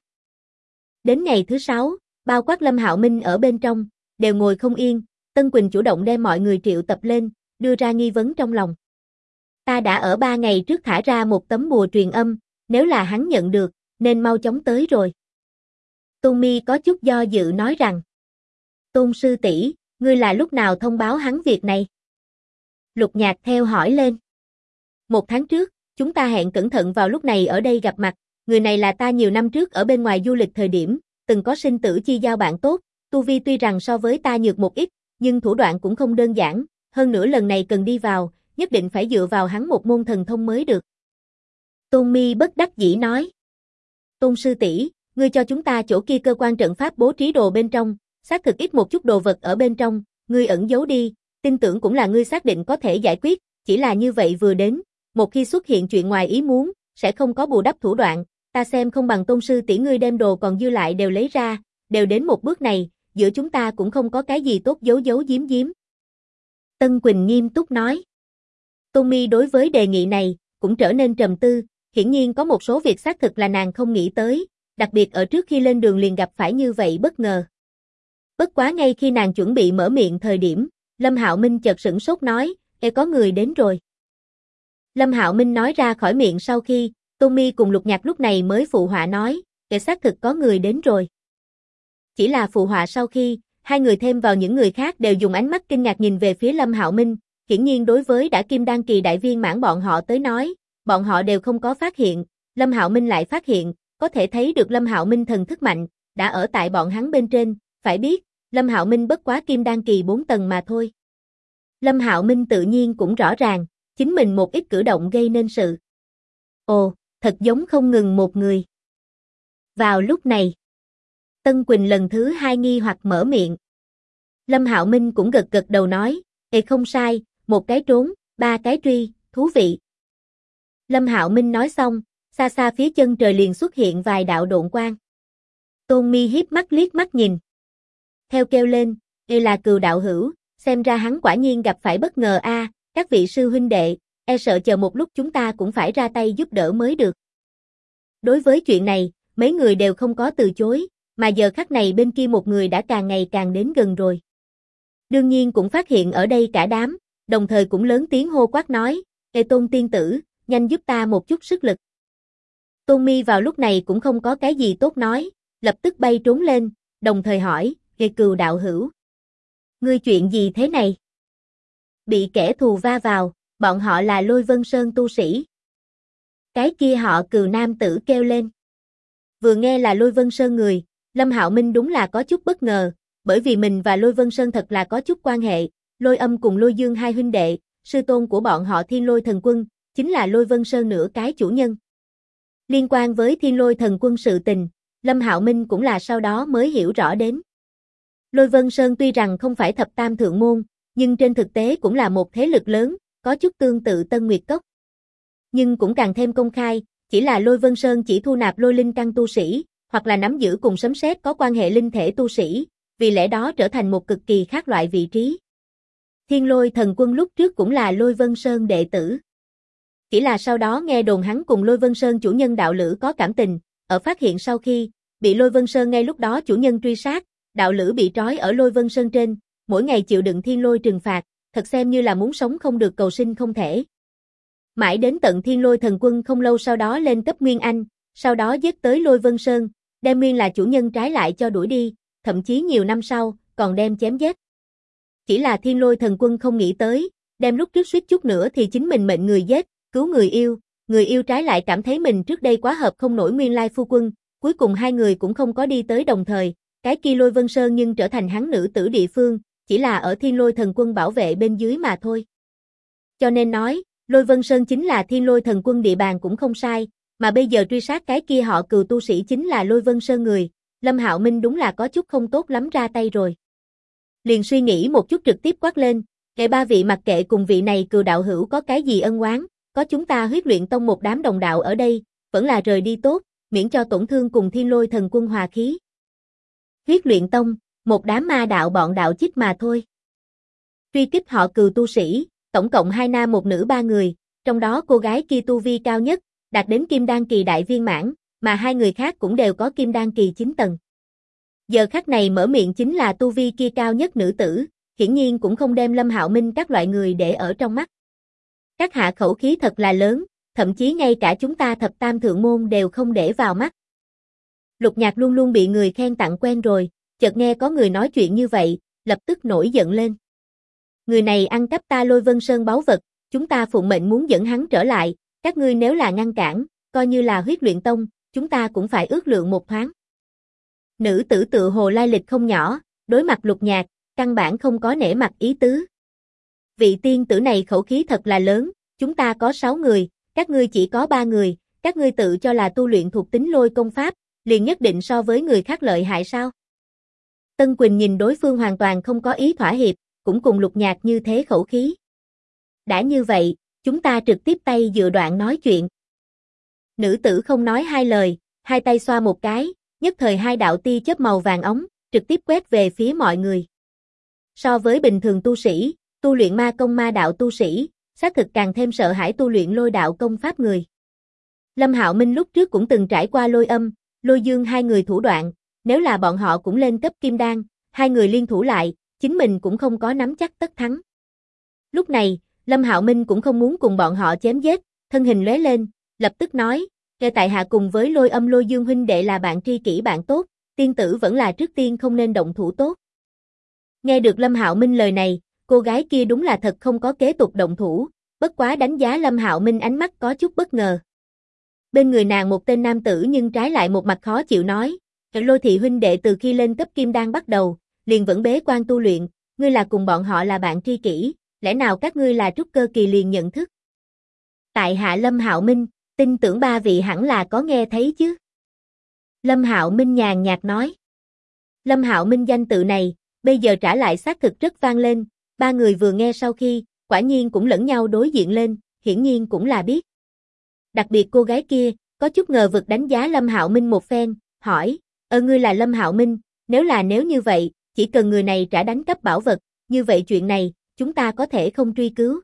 Đến ngày thứ 6, bao quát Lâm Hạo Minh ở bên trong, đều ngồi không yên, Tân Quỳnh chủ động đem mọi người triệu tập lên, đưa ra nghi vấn trong lòng. Ta đã ở 3 ngày trước thả ra một tấm bùa truyền âm, nếu là hắn nhận được, nên mau chóng tới rồi. Tôn Mi có chút do dự nói rằng, Tôn sư tỷ, ngươi là lúc nào thông báo hắn việc này? Lục Nhạc theo hỏi lên. 1 tháng trước, chúng ta hẹn cẩn thận vào lúc này ở đây gặp mặt, người này là ta nhiều năm trước ở bên ngoài du lịch thời điểm, từng có sinh tử chi giao bạn tốt, tu vi tuy rằng so với ta nhược một ít, nhưng thủ đoạn cũng không đơn giản, hơn nữa lần này cần đi vào, nhất định phải dựa vào hắn một môn thần thông mới được. Tôn Mi bất đắc dĩ nói. Tôn sư tỷ, ngươi cho chúng ta chỗ kia cơ quan trận pháp bố trí đồ bên trong, xác thực ít một chút đồ vật ở bên trong, ngươi ẩn giấu đi, tin tưởng cũng là ngươi xác định có thể giải quyết, chỉ là như vậy vừa đến, một khi xuất hiện chuyện ngoài ý muốn, sẽ không có bù đắp thủ đoạn, ta xem không bằng Tôn sư tỷ ngươi đem đồ còn dư lại đều lấy ra, đều đến một bước này, giữa chúng ta cũng không có cái gì tốt giấu giấu giếm giếm. Tân Quỳnh nghiêm túc nói. Tôn Mi đối với đề nghị này, cũng trở nên trầm tư, hiển nhiên có một số việc xác thực là nàng không nghĩ tới, đặc biệt ở trước khi lên đường liền gặp phải như vậy bất ngờ. Bất quá ngay khi nàng chuẩn bị mở miệng thời điểm, Lâm Hạo Minh chợt sửng sốt nói, có người đến rồi. Lâm Hạo Minh nói ra khỏi miệng sau khi, Tôn Mi cùng Lục Nhạc lúc này mới phụ họa nói, xác thực có người đến rồi. Chỉ là phụ họa sau khi, hai người thêm vào những người khác đều dùng ánh mắt kinh ngạc nhìn về phía Lâm Hạo Minh, hiển nhiên đối với đã kim đan kỳ đại viên mãn bọn họ tới nói, bọn họ đều không có phát hiện, Lâm Hạo Minh lại phát hiện, có thể thấy được Lâm Hạo Minh thần thức mạnh, đã ở tại bọn hắn bên trên, phải biết, Lâm Hạo Minh bất quá kim đan kỳ 4 tầng mà thôi. Lâm Hạo Minh tự nhiên cũng rõ ràng, chính mình một ít cử động gây nên sự. Ồ, thật giống không ngừng một người. Vào lúc này, Tân Quỳnh lần thứ 2 nghi hoặc mở miệng. Lâm Hạo Minh cũng gật gật đầu nói, không sai, một cái trốn, ba cái truy, thú vị. Lâm Hạo Minh nói xong, xa xa phía chân trời liền xuất hiện vài đạo độn quang. Tôn Mi híp mắt liếc mắt nhìn. Theo kêu lên, đây là Cừu đạo hữu, xem ra hắn quả nhiên gặp phải bất ngờ a, các vị sư huynh đệ, e sợ chờ một lúc chúng ta cũng phải ra tay giúp đỡ mới được. Đối với chuyện này, mấy người đều không có từ chối, mà giờ khắc này bên kia một người đã càng ngày càng đến gần rồi. Đương nhiên cũng phát hiện ở đây cả đám, đồng thời cũng lớn tiếng hô quát nói, Tôn tiên tử, nhanh giúp ta một chút sức lực. Tôn Mi vào lúc này cũng không có cái gì tốt nói, lập tức bay trốn lên, đồng thời hỏi, Cừu đạo hữu. Ngươi chuyện gì thế này? Bị kẻ thù va vào, bọn họ là Lôi Vân Sơn tu sĩ. Cái kia họ Cừu nam tử kêu lên. Vừa nghe là Lôi Vân Sơn người, Lâm Hạo Minh đúng là có chút bất ngờ, bởi vì mình và Lôi Vân Sơn thật là có chút quan hệ, Lôi Âm cùng Lôi Dương hai huynh đệ, sư tôn của bọn họ Thiên Lôi Thần Quân, chính là Lôi Vân Sơn nửa cái chủ nhân. Liên quan với Thiên Lôi Thần Quân sự tình, Lâm Hạo Minh cũng là sau đó mới hiểu rõ đến. Lôi Vân Sơn tuy rằng không phải thập tam thượng môn, nhưng trên thực tế cũng là một thế lực lớn, có chút tương tự Tân Nguyệt Cốc. Nhưng cũng càng thêm công khai, chỉ là Lôi Vân Sơn chỉ thu nạp lôi linh căn tu sĩ, hoặc là nắm giữ cùng sấm sét có quan hệ linh thể tu sĩ, vì lẽ đó trở thành một cực kỳ khác loại vị trí. Thiên Lôi Thần Quân lúc trước cũng là Lôi Vân Sơn đệ tử. Chỉ là sau đó nghe đồn hắn cùng Lôi Vân Sơn chủ nhân đạo lữ có cảm tình, ở phát hiện sau khi, bị Lôi Vân Sơn ngay lúc đó chủ nhân truy sát, đạo lữ bị trói ở Lôi Vân Sơn trên, mỗi ngày chịu đựng thiên lôi trừng phạt, thật xem như là muốn sống không được cầu sinh không thể. Mãi đến tận Thiên Lôi Thần Quân không lâu sau đó lên cấp Nguyên Anh, sau đó giết tới Lôi Vân Sơn, đem nguyên là chủ nhân trái lại cho đuổi đi, thậm chí nhiều năm sau, còn đem chém giết. Chỉ là Thiên Lôi Thần Quân không nghĩ tới, đem lúc trước suýt chút nữa thì chính mình mệnh người giết, cứu người yêu trái lại cảm thấy mình trước đây quá hợp không nổi nguyên lai phu quân, cuối cùng hai người cũng không có đi tới đồng thời, cái kia Lôi Vân Sơn nhưng trở thành hắn nữ tử địa phương, chỉ là ở Thiên Lôi Thần Quân bảo vệ bên dưới mà thôi. Cho nên nói, Lôi Vân Sơn chính là Thiên Lôi Thần Quân địa bàn cũng không sai, mà bây giờ truy sát cái kia họ Cừu tu sĩ chính là Lôi Vân Sơn người, Lâm Hạo Minh đúng là có chút không tốt lắm ra tay rồi. Liền suy nghĩ một chút trực tiếp quát lên, ba vị mặc kệ cùng vị này Cừu đạo hữu có cái gì ân oán, có chúng ta Huyết Luyện Tông một đám đồng đạo ở đây, vẫn là rời đi tốt, miễn cho tổn thương cùng Thiên Lôi Thần Quân hòa khí. Huyết Luyện Tông, một đám ma đạo bọn đạo chích mà thôi. Truy kích họ Cừu tu sĩ, tổng cộng 2 nam một nữ 3 người, trong đó cô gái kia tu vi cao nhất, đạt đến Kim Đan kỳ đại viên mãn, mà 2 người khác cũng đều có Kim Đan kỳ 9 tầng. Giờ khắc này mở miệng chính là tu vi kia cao nhất nữ tử, hiển nhiên cũng không đem Lâm Hạo Minh các loại người để ở trong mắt. Các hạ khẩu khí thật là lớn, thậm chí ngay cả chúng ta thập tam thượng môn đều không để vào mắt. Lục Nhạc luôn luôn bị người khen tặng quen rồi, chợt nghe có người nói chuyện như vậy, lập tức nổi giận lên. Người này ăn cắp ta Lôi Vân Sơn báu vật, chúng ta phụng mệnh muốn dẫn hắn trở lại, các ngươi nếu là ngăn cản, coi như là Huyết Luyện Tông, chúng ta cũng phải ước lượng một thoáng. Nữ tử tự hồ lai lịch không nhỏ, đối mặt Lục Nhạc, căn bản không có nể mặt ý tứ. Vị tiên tử này khẩu khí thật là lớn, chúng ta có 6 người, các ngươi chỉ có 3 người, các ngươi tự cho là tu luyện thuộc tính lôi công pháp, liền nhất định so với người khác lợi hại sao? Tân Quỳnh nhìn đối phương hoàn toàn không có ý thỏa hiệp, cũng cùng Lục Nhạc như thế khẩu khí. Đã như vậy, chúng ta trực tiếp tay dựa đoạn nói chuyện. Nữ tử không nói hai lời, hai tay xoa một cái, nhất thời 2 đạo tia chớp màu vàng óng, trực tiếp quét về phía mọi người. So với bình thường tu sĩ, tu luyện ma công ma đạo tu sĩ, xác thực càng thêm sợ hãi tu luyện lôi đạo công pháp người. Lâm Hạo Minh lúc trước cũng từng trải qua Lôi Âm, Lôi Dương 2 người thủ đoạn, nếu là bọn họ cũng lên cấp kim đan, 2 người liên thủ lại, chính mình cũng không có nắm chắc tất thắng. Lúc này, Lâm Hạo Minh cũng không muốn cùng bọn họ chém giết, thân hình lóe lên, lập tức nói, tại hạ cùng với Lôi Âm Lôi Dương huynh đệ là bạn tri kỷ bạn tốt, tiên tử vẫn là trước tiên không nên động thủ tốt. Nghe được Lâm Hạo Minh lời này, cô gái kia đúng là thật không có kế tục động thủ, bất quá đánh giá Lâm Hạo Minh ánh mắt có chút bất ngờ. Bên người nàng một tên nam tử nhưng trái lại một mặt khó chịu nói, Lôi thị huynh đệ từ khi lên cấp kim đan bắt đầu, liền vẫn bế quan tu luyện, ngươi là cùng bọn họ là bạn tri kỷ, lẽ nào các ngươi là trúc cơ kỳ liền nhận thức? Tại hạ Lâm Hạo Minh, tin tưởng ba vị hẳn là có nghe thấy chứ? Lâm Hạo Minh nhàn nhạt nói. Lâm Hạo Minh danh tự này, bây giờ trả lại xác thực rất vang lên, ba người vừa nghe sau khi, quả nhiên cũng lẫn nhau đối diện lên, hiển nhiên cũng là biết. Đặc biệt cô gái kia, có chút ngờ vực đánh giá Lâm Hạo Minh một phen, hỏi, ngươi là Lâm Hạo Minh, nếu như vậy, chỉ cần người này trả đánh cắp bảo vật, như vậy chuyện này, chúng ta có thể không truy cứu.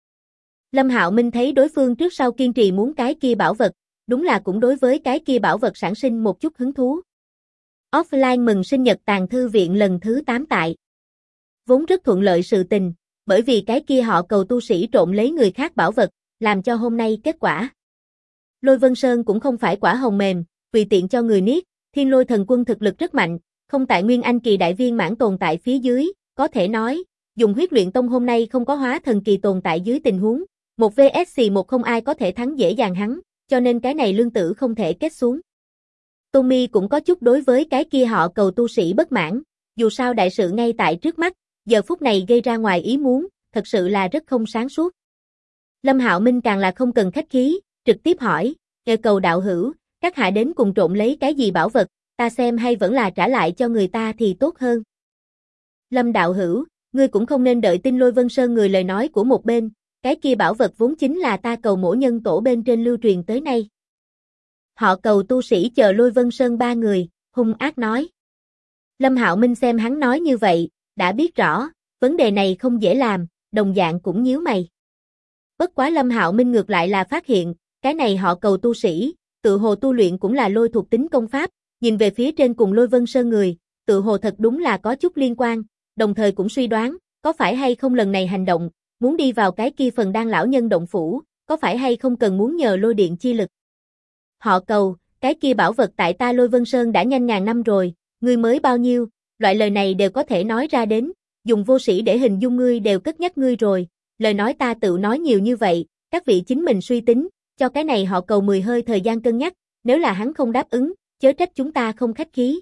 Lâm Hạo Minh thấy đối phương trước sau kiên trì muốn cái kia bảo vật, đúng là cũng đối với cái kia bảo vật sản sinh một chút hứng thú. Offline mừng sinh nhật Tàng Thư Viện lần thứ 8 tại. Vốn rất thuận lợi sự tình, bởi vì cái kia họ Cầu tu sĩ trộm lấy người khác bảo vật, làm cho hôm nay kết quả. Lôi Vân Sơn cũng không phải quả hồng mềm, tùy tiện cho người niết, Thiên Lôi Thần Quân thực lực rất mạnh, không tại Nguyên Anh kỳ đại viên mãn tồn tại phía dưới, có thể nói, dùng Huyết Luyện Tông hôm nay không có hóa thần kỳ tồn tại dưới tình huống, một vs một không ai có thể thắng dễ dàng hắn, cho nên cái này lương tử không thể kết xuống. Tommy cũng có chút đối với cái kia họ Cầu tu sĩ bất mãn, dù sao đại sự ngay tại trước mắt, giờ phút này gây ra ngoài ý muốn, thật sự là rất không sáng suốt. Lâm Hạo Minh càng là không cần khách khí, trực tiếp hỏi, Cầu đạo hữu, các hạ đến cùng trộm lấy cái gì bảo vật, ta xem hay vẫn là trả lại cho người ta thì tốt hơn. Lâm đạo hữu, ngươi cũng không nên đợi tin Lôi Vân Sơn người lời nói của một bên, cái kia bảo vật vốn chính là ta Cầu mỗ nhân tổ bên trên lưu truyền tới nay. Họ Cầu tu sĩ chờ Lôi Vân Sơn ba người, hung ác nói. Lâm Hạo Minh xem hắn nói như vậy, đã biết rõ, vấn đề này không dễ làm, đồng dạng cũng nhíu mày. Bất quá Lâm Hạo Minh ngược lại là phát hiện, cái này họ Cầu tu sĩ, tự hồ tu luyện cũng là lôi thuộc tính công pháp, nhìn về phía trên cùng Lôi Vân Sơn người, tự hồ thật đúng là có chút liên quan, đồng thời cũng suy đoán, có phải hay không lần này hành động, muốn đi vào cái kia phần đan lão nhân động phủ, có phải hay không cần muốn nhờ lôi điện chi lực. Họ Cầu, cái kia bảo vật tại ta Lôi Vân Sơn đã nhanh ngàn năm rồi, ngươi mới bao nhiêu, loại lời này đều có thể nói ra đến, dùng vô sĩ để hình dung ngươi đều cất nhắc ngươi rồi, lời nói ta tự nói nhiều như vậy, các vị chính mình suy tính, cho cái này họ Cầu 10 hơi thời gian cân nhắc, nếu là hắn không đáp ứng, chớ trách chúng ta không khách khí.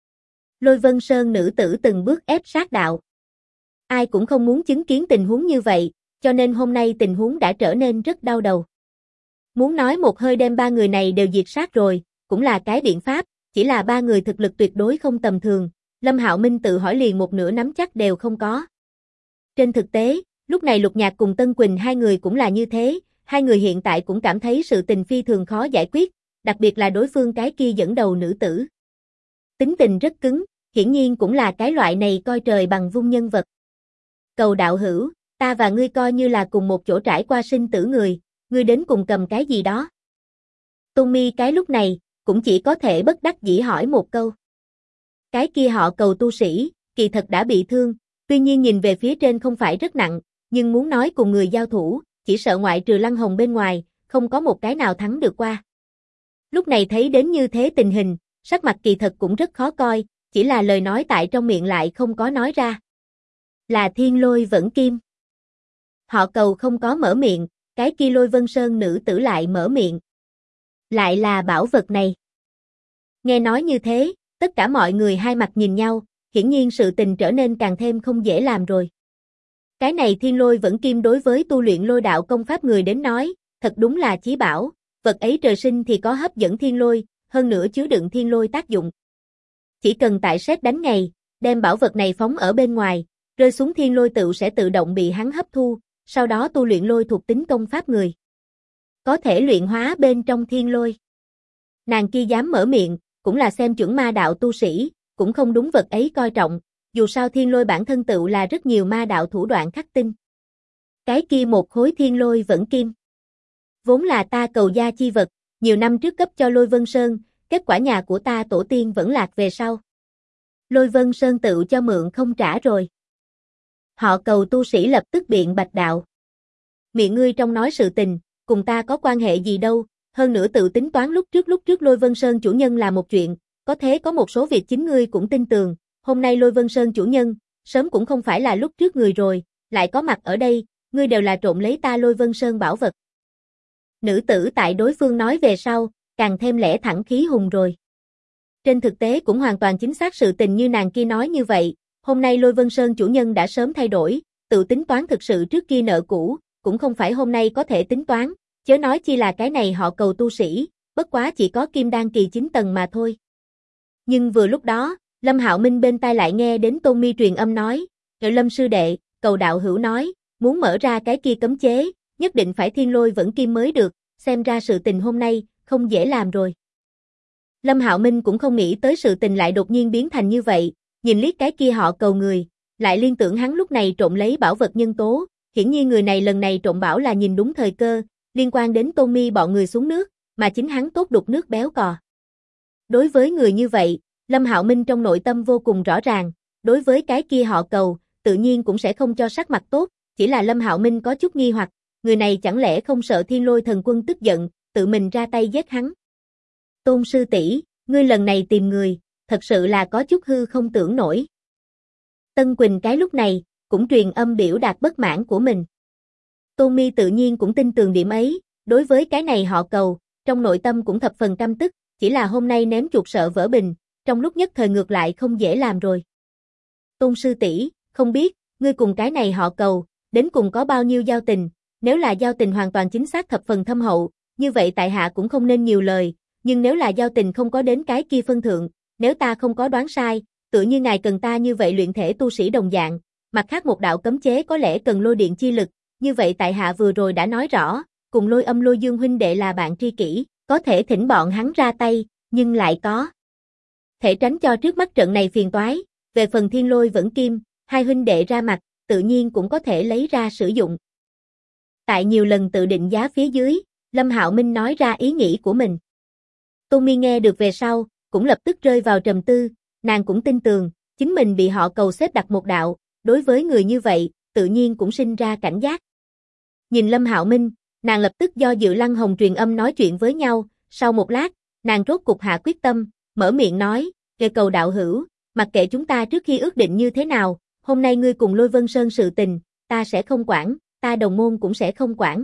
Lôi Vân Sơn nữ tử từng bước ép sát đạo. Ai cũng không muốn chứng kiến tình huống như vậy, cho nên hôm nay tình huống đã trở nên rất đau đầu. Muốn nói một hơi đem ba người này đều diệt sát rồi, cũng là cái biện pháp, chỉ là ba người thực lực tuyệt đối không tầm thường, Lâm Hạo Minh tự hỏi liền một nửa nắm chắc đều không có. Trên thực tế, lúc này Lục Nhạc cùng Tân Quỳnh hai người cũng là như thế, hai người hiện tại cũng cảm thấy sự tình phi thường khó giải quyết, đặc biệt là đối phương cái kia dẫn đầu nữ tử. Tính tình rất cứng, hiển nhiên cũng là cái loại này coi trời bằng vung nhân vật. Cầu đạo hữu, ta và ngươi coi như là cùng một chỗ trải qua sinh tử người, ngươi đến cùng cầm cái gì đó. Tommy cái lúc này, cũng chỉ có thể bất đắc dĩ hỏi một câu. Cái kia họ Cầu tu sĩ, kỳ thật đã bị thương, tuy nhiên nhìn về phía trên không phải rất nặng, nhưng muốn nói cùng người giao thủ, chỉ sợ ngoại trừ Lăng Hồng bên ngoài, không có một cái nào thắng được qua. Lúc này thấy đến như thế tình hình, sắc mặt kỳ thật cũng rất khó coi, chỉ là lời nói tại trong miệng lại không có nói ra. Là Thiên Lôi Vẫn Kim. Họ Cầu không có mở miệng, cái kia Lôi Vân Sơn nữ tử lại mở miệng. Lại là bảo vật này. Nghe nói như thế, tất cả mọi người hai mặt nhìn nhau, hiển nhiên sự tình trở nên càng thêm không dễ làm rồi. Cái này Thiên Lôi Vẫn Kim đối với tu luyện lôi đạo công pháp người đến nói, thật đúng là chí bảo, vật ấy trời sinh thì có hấp dẫn thiên lôi, hơn nữa chứa đựng thiên lôi tác dụng. Chỉ cần tại sét đánh ngày, đem bảo vật này phóng ở bên ngoài, rơi xuống thiên lôi tựu sẽ tự động bị hắn hấp thu, sau đó tu luyện lôi thuộc tính công pháp người. Có thể luyện hóa bên trong thiên lôi. Nàng kia dám mở miệng, cũng là xem chuẩn ma đạo tu sĩ, cũng không đúng vật ấy coi trọng, dù sao thiên lôi bản thân tựu là rất nhiều ma đạo thủ đoạn khắc tinh. Cái kia một khối Thiên Lôi Vẫn Kim. Vốn là ta Cầu gia chi vật, nhiều năm trước cấp cho Lôi Vân Sơn, kết quả nhà của ta tổ tiên vẫn lạc về sau. Lôi Vân Sơn tự cho mượn không trả rồi. Họ Cầu tu sĩ lập tức biện bạch đạo. Miệng ngươi trong nói sự tình, cùng ta có quan hệ gì đâu, hơn nữa tự tính toán lúc trước Lôi Vân Sơn chủ nhân là một chuyện, có thế có một số việc chính ngươi cũng tin tường, hôm nay Lôi Vân Sơn chủ nhân, sớm cũng không phải là lúc trước người rồi, lại có mặt ở đây, ngươi đều là trộm lấy ta Lôi Vân Sơn bảo vật. Nữ tử tại đối phương nói về sau, càng thêm lẽ thẳng khí hùng rồi. Trên thực tế cũng hoàn toàn chính xác sự tình như nàng kia nói như vậy, Hôm nay Lôi Vân Sơn chủ nhân đã sớm thay đổi, tự tính toán thực sự trước kia nợ cũ, cũng không phải hôm nay có thể tính toán, chớ nói chi là cái này họ Cầu tu sĩ, bất quá chỉ có kim đan kỳ 9 tầng mà thôi. Nhưng vừa lúc đó, Lâm Hạo Minh bên tai lại nghe đến Tôn Mi truyền âm nói, Lâm sư đệ, Cầu đạo hữu nói, muốn mở ra cái kia cấm chế, nhất định phải thiên lôi vẫn kim mới được, xem ra sự tình hôm nay, không dễ làm rồi. Lâm Hạo Minh cũng không nghĩ tới sự tình lại đột nhiên biến thành như vậy, nhìn liếc cái kia họ Cầu người, lại liên tưởng hắn lúc này trộm lấy bảo vật nhân tố, hiển nhiên người này lần này trộm bảo là nhìn đúng thời cơ, liên quan đến Tôn Mi bọn người xuống nước, mà chính hắn tốt đục nước béo cò. Đối với người như vậy, Lâm Hạo Minh trong nội tâm vô cùng rõ ràng, đối với cái kia họ Cầu, tự nhiên cũng sẽ không cho sắc mặt tốt, chỉ là Lâm Hạo Minh có chút nghi hoặc, người này chẳng lẽ không sợ Thiên Lôi Thần Quân tức giận, tự mình ra tay giết hắn. Tôn sư tỷ, ngươi lần này tìm người, thật sự là có chút hư không tưởng nổi. Tân Quỳnh cái lúc này, cũng truyền âm biểu đạt bất mãn của mình. Tôn Mi tự nhiên cũng tin tường điểm ấy, đối với cái này họ Cầu, trong nội tâm cũng thập phần căm tức, chỉ là hôm nay ném chuột sợ vỡ bình, trong lúc nhất thời ngược lại không dễ làm rồi. Tôn sư tỷ, không biết, ngươi cùng cái này họ Cầu, đến cùng có bao nhiêu giao tình, nếu là giao tình hoàn toàn chính xác thập phần thâm hậu, như vậy tại hạ cũng không nên nhiều lời, nhưng nếu là giao tình không có đến cái kia phân thượng, nếu ta không có đoán sai, tựa như ngài cần ta như vậy luyện thể tu sĩ đồng dạng, mặt khác một đạo cấm chế có lẽ cần lôi điện chi lực, như vậy tại hạ vừa rồi đã nói rõ, cùng Lôi Âm Lôi Dương huynh đệ là bạn tri kỷ, có thể thỉnh bọn hắn ra tay, nhưng lại có thể tránh cho trước mắt trận này phiền toái, về phần Thiên Lôi vẫn kim, hai huynh đệ ra mặt, tự nhiên cũng có thể lấy ra sử dụng. Tại nhiều lần tự định giá phía dưới, Lâm Hạo Minh nói ra ý nghĩ của mình. Tôn Mi nghe được về sau, cũng lập tức rơi vào trầm tư, nàng cũng tin tưởng, chính mình bị họ Cầu xếp đặt một đạo, đối với người như vậy, tự nhiên cũng sinh ra cảnh giác. Nhìn Lâm Hạo Minh, nàng lập tức do dự Lăng Hồng truyền âm nói chuyện với nhau, sau một lát, nàng rốt cục hạ quyết tâm, mở miệng nói, kề Cầu đạo hữu, mặc kệ chúng ta trước khi ước định như thế nào, hôm nay ngươi cùng Lôi Vân Sơn sự tình, ta sẽ không quản, ta đồng môn cũng sẽ không quản.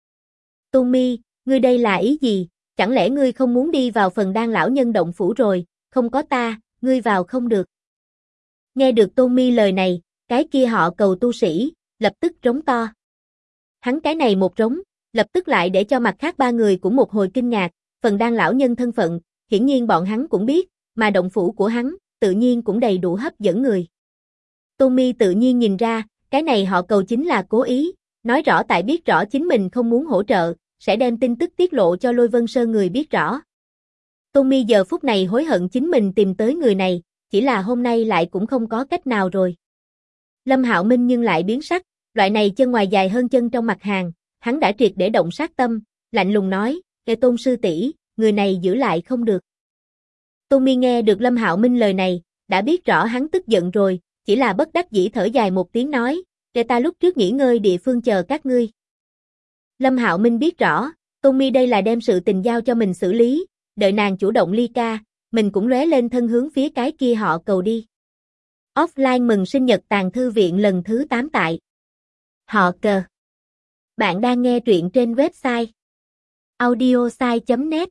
Tôn Mi, ngươi đây là ý gì, chẳng lẽ ngươi không muốn đi vào phần Đan lão nhân động phủ rồi, không có ta, ngươi vào không được. Nghe được Tôn Mi lời này, cái kia họ Cầu tu sĩ, lập tức rống to. Hắn cái này một rống, lập tức lại để cho mặt khác ba người cũng một hồi kinh ngạc, phần Đan lão nhân thân phận, hiển nhiên bọn hắn cũng biết, mà động phủ của hắn, tự nhiên cũng đầy đủ hấp dẫn người. Tôn Mi tự nhiên nhìn ra, cái này họ Cầu chính là cố ý, nói rõ tại biết rõ chính mình không muốn hỗ trợ, sẽ đem tin tức tiết lộ cho Lôi Vân Sơn người biết rõ. Tôn Mi giờ phút này hối hận chính mình tìm tới người này, chỉ là hôm nay lại cũng không có cách nào rồi. Lâm Hạo Minh nhưng lại biến sắc, loại này chân ngoài dài hơn chân trong mặt hàng, hắn đã triệt để động sát tâm, lạnh lùng nói, kệ Tôn sư tỷ, người này giữ lại không được. Tôn Mi nghe được Lâm Hạo Minh lời này, đã biết rõ hắn tức giận rồi, chỉ là bất đắc dĩ thở dài một tiếng nói, để ta lúc trước nghỉ ngơi địa phương chờ các ngươi. Lâm Hạo Minh biết rõ, Tôn Mi đây là đem sự tình giao cho mình xử lý, đợi nàng chủ động ly ca, mình cũng lóe lên thân hướng phía cái kia họ Cầu đi. Offline mừng sinh nhật Tàng Thư Viện lần thứ 8 tại Họ Cờ. Bạn đang nghe truyện trên website audiosai.net.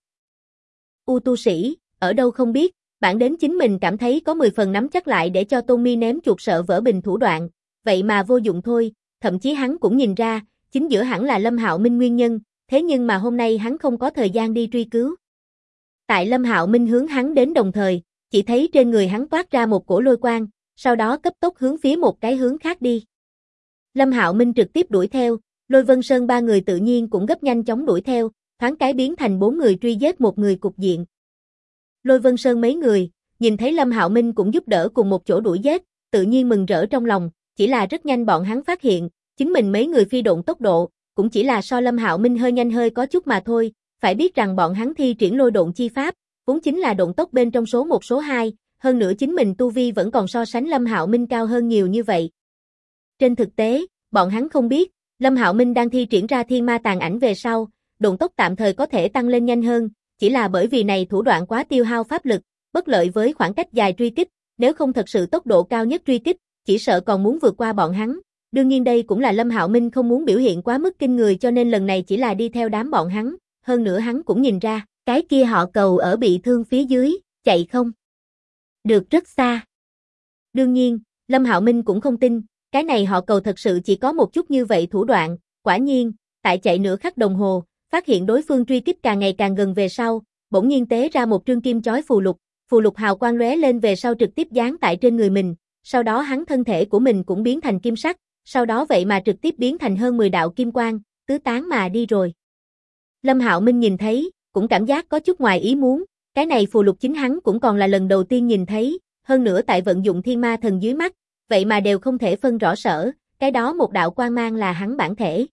U tu sĩ, ở đâu không biết, bản đến chính mình cảm thấy có 10 phần nắm chắc lại để cho Tôn Mi ném chuột sợ vỡ bình thủ đoạn, vậy mà vô dụng thôi, thậm chí hắn cũng nhìn ra, chính giữa hẳn là Lâm Hạo Minh nguyên nhân, thế nhưng mà hôm nay hắn không có thời gian đi truy cứu. Tại Lâm Hạo Minh hướng hắn đến đồng thời, chỉ thấy trên người hắn toát ra một cổ lôi quang, sau đó cấp tốc hướng phía một cái hướng khác đi. Lâm Hạo Minh trực tiếp đuổi theo, Lôi Vân Sơn ba người tự nhiên cũng gấp nhanh chóng đuổi theo, thoáng cái biến thành 4 người truy giết một người cục diện. Lôi Vân Sơn mấy người, nhìn thấy Lâm Hạo Minh cũng giúp đỡ cùng một chỗ đuổi giết, tự nhiên mừng rỡ trong lòng, chỉ là rất nhanh bọn hắn phát hiện, chính mình mấy người phi độn tốc độ, cũng chỉ là so Lâm Hạo Minh hơi nhanh hơi có chút mà thôi, phải biết rằng bọn hắn thi triển lôi độn chi pháp, vốn chính là độn tốc bên trong số 1 số 2, hơn nữa chính mình tu vi vẫn còn so sánh Lâm Hạo Minh cao hơn nhiều như vậy. Trên thực tế, bọn hắn không biết, Lâm Hạo Minh đang thi triển ra thiên ma tàn ảnh về sau, độn tốc tạm thời có thể tăng lên nhanh hơn, chỉ là bởi vì này thủ đoạn quá tiêu hao pháp lực, bất lợi với khoảng cách dài truy kích, nếu không thật sự tốc độ cao nhất truy kích, chỉ sợ còn muốn vượt qua bọn hắn. Đương nhiên đây cũng là Lâm Hạo Minh không muốn biểu hiện quá mức kinh người cho nên lần này chỉ là đi theo đám bọn hắn, hơn nữa hắn cũng nhìn ra, cái kia họ Cầu ở bị thương phía dưới, chạy không được rất xa. Đương nhiên, Lâm Hạo Minh cũng không tin, cái này họ Cầu thật sự chỉ có một chút như vậy thủ đoạn, quả nhiên, tại chạy nửa khắc đồng hồ, phát hiện đối phương truy kích càng ngày càng gần về sau, bỗng nhiên tế ra một trương kim chói phù lục hào quang lóe lên về sau trực tiếp dán tại trên người mình, sau đó hắn thân thể của mình cũng biến thành kim sắc, sau đó vậy mà trực tiếp biến thành hơn 10 đạo kim quang, tứ tán mà đi rồi. Lâm Hạo Minh nhìn thấy, cũng cảm giác có chút ngoài ý muốn, cái này phù lục chính hắn cũng còn là lần đầu tiên nhìn thấy, hơn nữa tại vận dụng thiên ma thần dưới mắt, vậy mà đều không thể phân rõ sở, cái đó một đạo quang mang là hắn bản thể.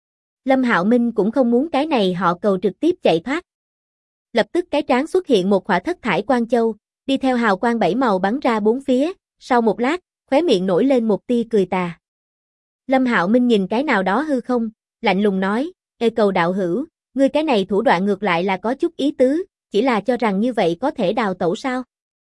Lâm Hạo Minh cũng không muốn cái này họ Cầu trực tiếp chạy thoát. Lập tức cái trán xuất hiện một khỏa thất thải quang châu, đi theo hào quang 7 màu bắn ra bốn phía, sau một lát, khóe miệng nổi lên một tia cười tà. Lâm Hạo Minh nhìn cái nào đó hư không, lạnh lùng nói, Ê Cầu đạo hữu, ngươi cái này thủ đoạn ngược lại là có chút ý tứ, chỉ là cho rằng như vậy có thể đào tẩu sao?